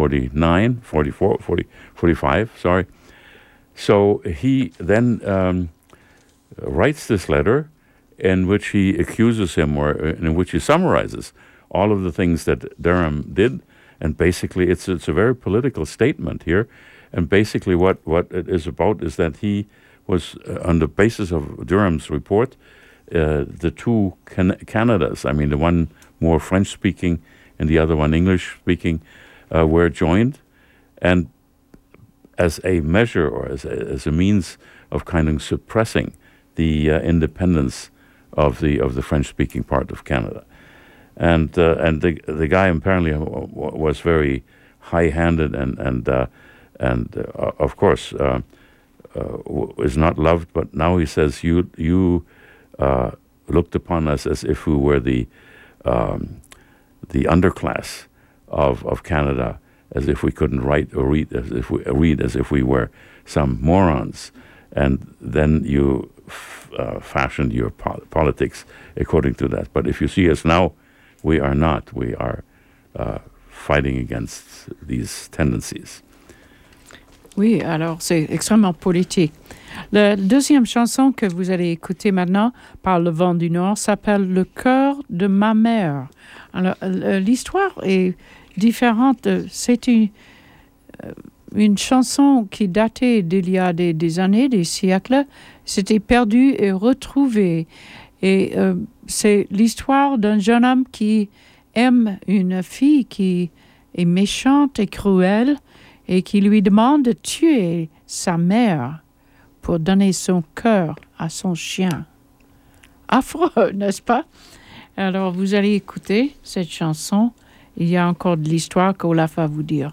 45, sorry. So he then writes this letter in which he accuses him, or in which he summarizes all of the things that Durham did, and basically it's a very political statement here, and basically what it is about is that he was, on the basis of Durham's report, the two Canadas, I mean the one more French-speaking and the other one English-speaking, were joined, and as a measure, or as a means of kind of suppressing the independence of the French-speaking part of Canada. And the guy apparently was very high-handed and of course is not loved. But now he says, you looked upon us as if we were the underclass of Canada, as if we couldn't write or read as if we were some morons. And then you fashioned your politics according to that. But if you see us now, we are not. We are fighting against these tendencies. Oui, alors c'est extrêmement politique. La deuxième chanson que vous allez écouter maintenant par Le Vent du Nord s'appelle Le cœur de ma mère. Alors, l'histoire est différente. C'est une chanson qui datait d'il y a des années, des siècles. C'était perdu et retrouvé. Et c'est l'histoire d'un jeune homme qui aime une fille qui est méchante et cruelle et qui lui demande de tuer sa mère pour donner son cœur à son chien. Affreux, n'est-ce pas? Alors, vous allez écouter cette chanson. Il y a encore de l'histoire qu'Olaf va vous dire.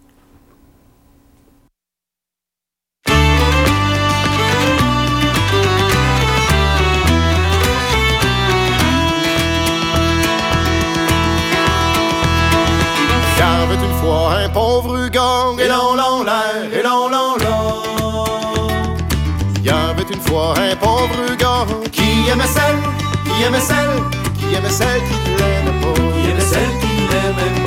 Il y avait une fois un pauvre gars, et l'on l'air, et l'on l'air. Il y avait une fois un pauvre gars qui aimait celle qui l'aimait pas, qui aimait celle qui l'aimait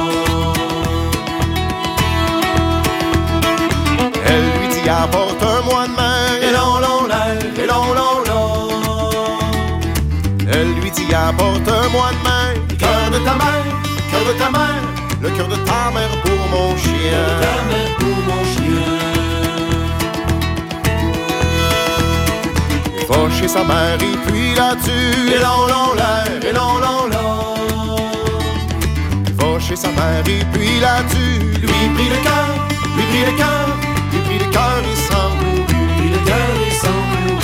pas. Elle lui dit apporte un mois de main, et l'on l'air, et l'on l'air. Elle lui dit apporte un mois de main, cœur de ta mère, cœur de ta mère. Le cœur de ta mère pour mon chien. Ta mère pour mon chien. Il va chez sa mère et puis là-dessus. Et l'on l'air, et l'on l'air. Il va chez sa mère et puis là-dessus. Lui prit le cœur, lui prit le cœur, lui prit le cœur et s'encourut. Lui le cœur et s'encourut.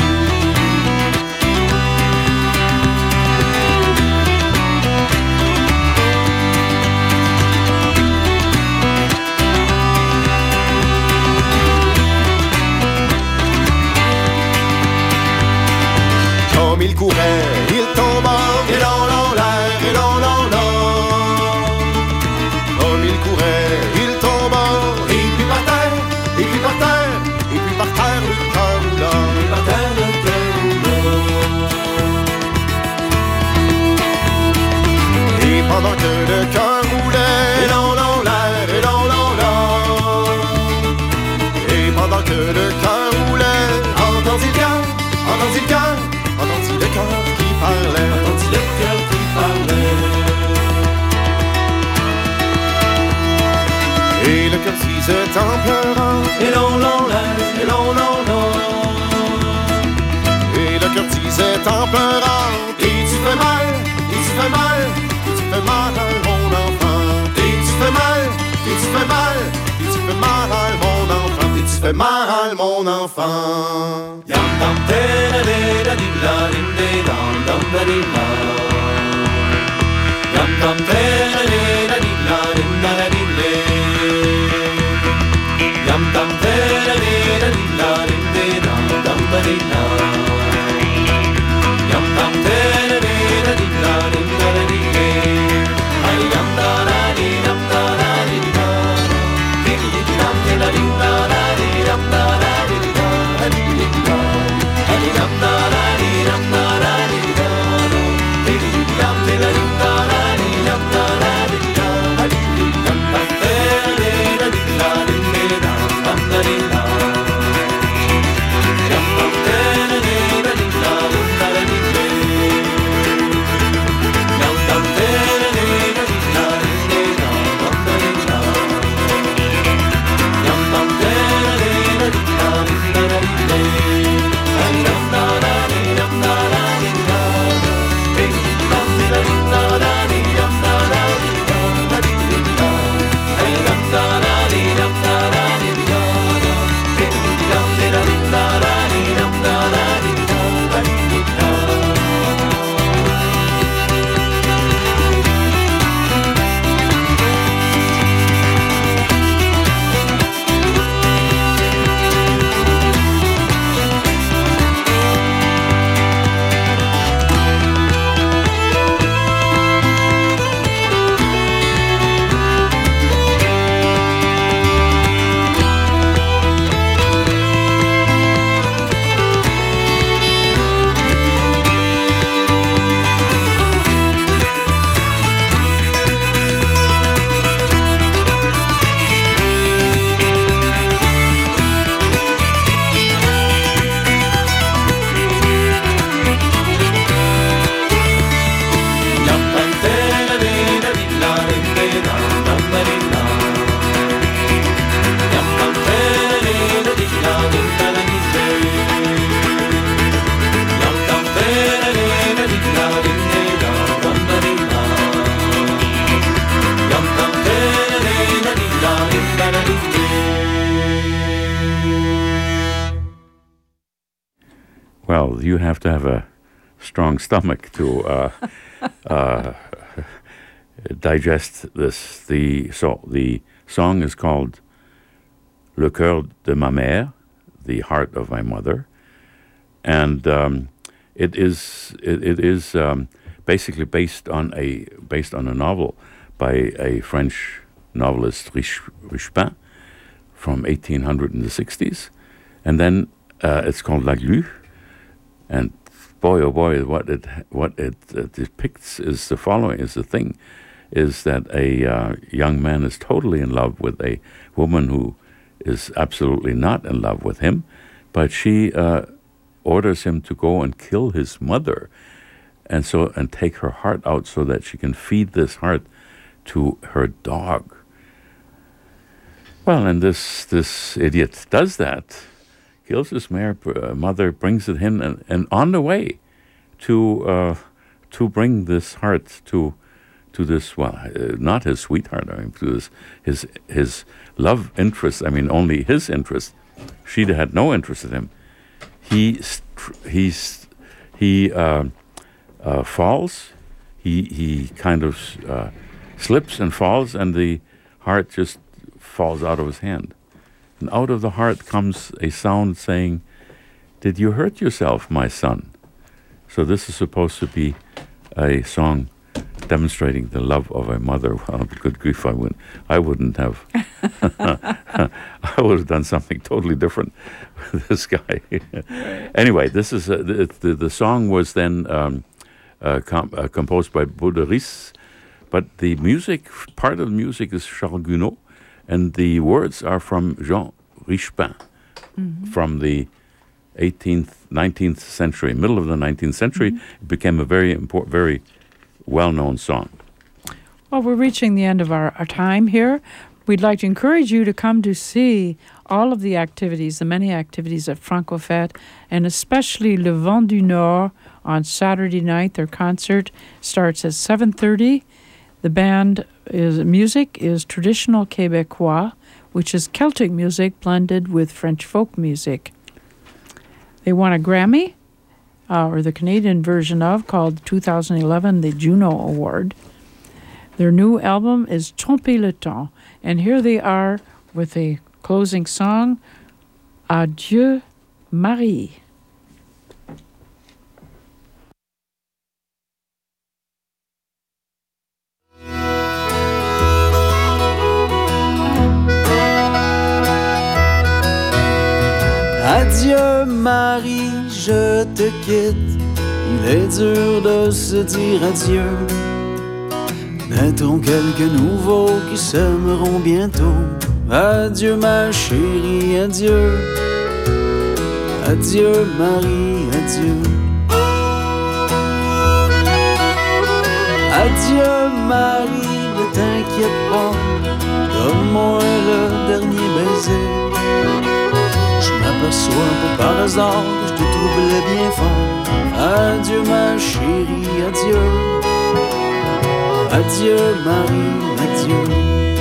Comme il courait, il tomba, et l'on l'air, et l'on l'air. Comme il courait, il tomba, et puis par terre, et puis par terre, et puis par terre le cœur roulant, et par terre le cœur roulant. Et pendant que le cœur roulait, et l'on l'air, et l'on l'air. Et pendant que le cœur roulait, entendit le cœur, entendit le cœur. Entendit le cœur qui parlait, entendit le cœur qui parlait. Et le cœur disait en pleurant, et l'on l'air, et l'on l'air. Et le cœur disait en pleurant, et tu fais mal, et tu fais mal, et tu fais mal à mon enfant. Et tu fais mal, et tu fais mal, et tu fais mal à mon enfant. Et tu fais mal à mon enfant. Yam dam da da di la din de dam dam da di la. Yam dam da di la din da di le. Yam dam da di la din de dam dam da di la. Yam dam da di la din da di le. Ay yam da di dam da di da. Di di dam da di da di dam da di da di di da. Ay dam da di dam da di da. Di di dam da di da di dam da. Well, you have to have a strong stomach to digest this. The song is called Le Cœur de ma Mère, the heart of my mother, and it is basically based on a novel by a French novelist, Richepin, from 1860s, and then it's called La Glu, and boy, oh boy, what it depicts is the following: is that a young man is totally in love with a woman who is absolutely not in love with him, but she orders him to go and kill his mother, and take her heart out so that she can feed this heart to her dog. Well, and this idiot does that, kills his mother, brings it in, and on the way to bring this heart to this, not his sweetheart, to his love interest. Only his interest. She had no interest in him. He falls. He kind of slips and falls, and the heart just falls out of his hand. And out of the heart comes a sound saying, "Did you hurt yourself, my son?" So this is supposed to be a song demonstrating the love of a mother. Well, good grief, I wouldn't have. I would have done something totally different with this guy. Anyway, this is the song was then composed by Baudelaire, but the music, part of the music is Charles Gounod, and the words are from Jean Richepin, from the 19th century, middle of the 19th century. It became a very important, very well-known song. Well, we're reaching the end of our time here. We'd like to encourage you to come to see all of the activities, the many activities at Francofête, and especially Le Vent du Nord on Saturday night. Their concert starts at 7:30. The music is traditional Québécois, which is Celtic music blended with French folk music. They won a Grammy, or the Canadian version of, called 2011 the Juno Award. Their new album is Tromper le Temps, and here they are with a closing song, Adieu Marie. Adieu Marie, je te quitte, il est dur de se dire adieu. Naîtront quelques nouveaux qui s'aimeront bientôt. Adieu ma chérie, adieu. Adieu Marie, adieu. Adieu Marie, ne t'inquiète pas, donne-moi le dernier baiser. Je m'aperçois pas par hasard que je te troublais bien fort. Adieu ma chérie, adieu. Adieu Marie, adieu.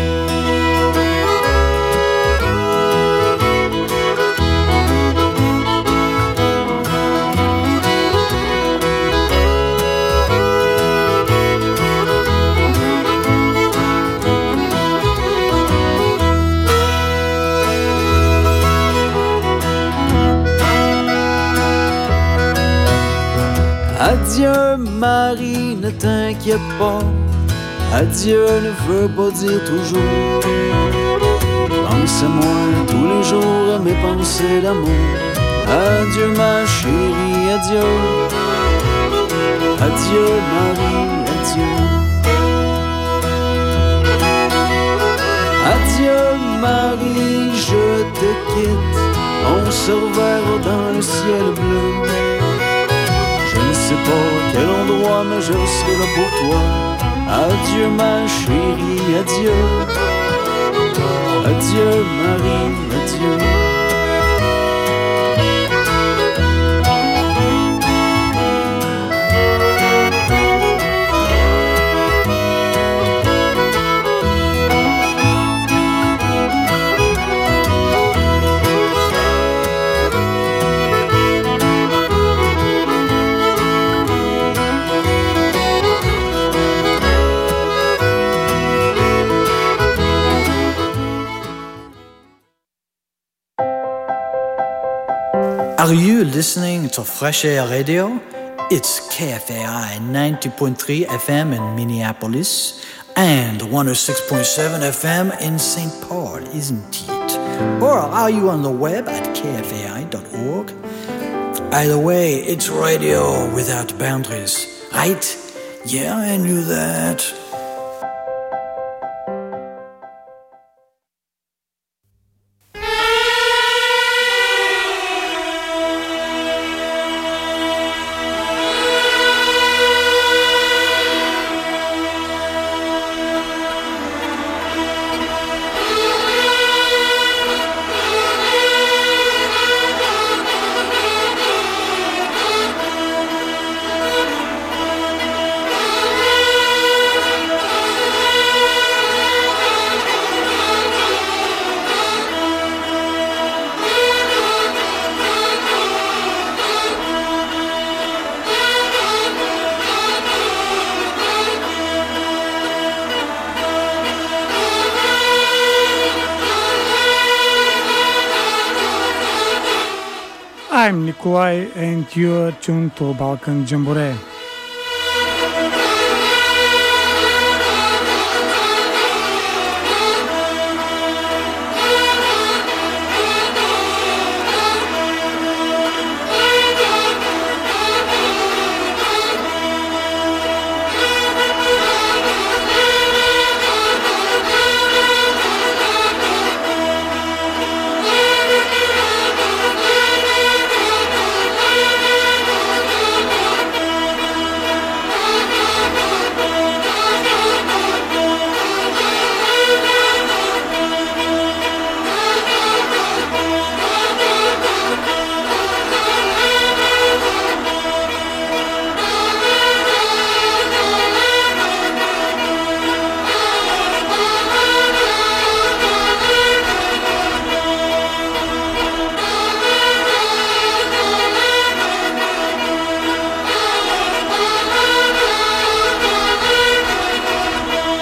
Adieu Marie, ne t'inquiète pas. Adieu ne veut pas dire toujours. Pense à moi tous les jours, à mes pensées d'amour. Adieu ma chérie, adieu. Adieu Marie, adieu. Adieu Marie, je te quitte. On se reverra dans le ciel bleu. Je ne sais pas quel endroit, mais je serai là pour toi. Adieu ma chérie, adieu. Adieu Marie, adieu. Are you listening to Fresh Air Radio? It's KFAI 90.3 FM in Minneapolis and 106.7 FM in St. Paul, isn't it? Or are you on the web at kfai.org? Either way, it's radio without boundaries, right? Yeah, I knew that. I'm Nikolai and you're tuned to Balkan Jamboree.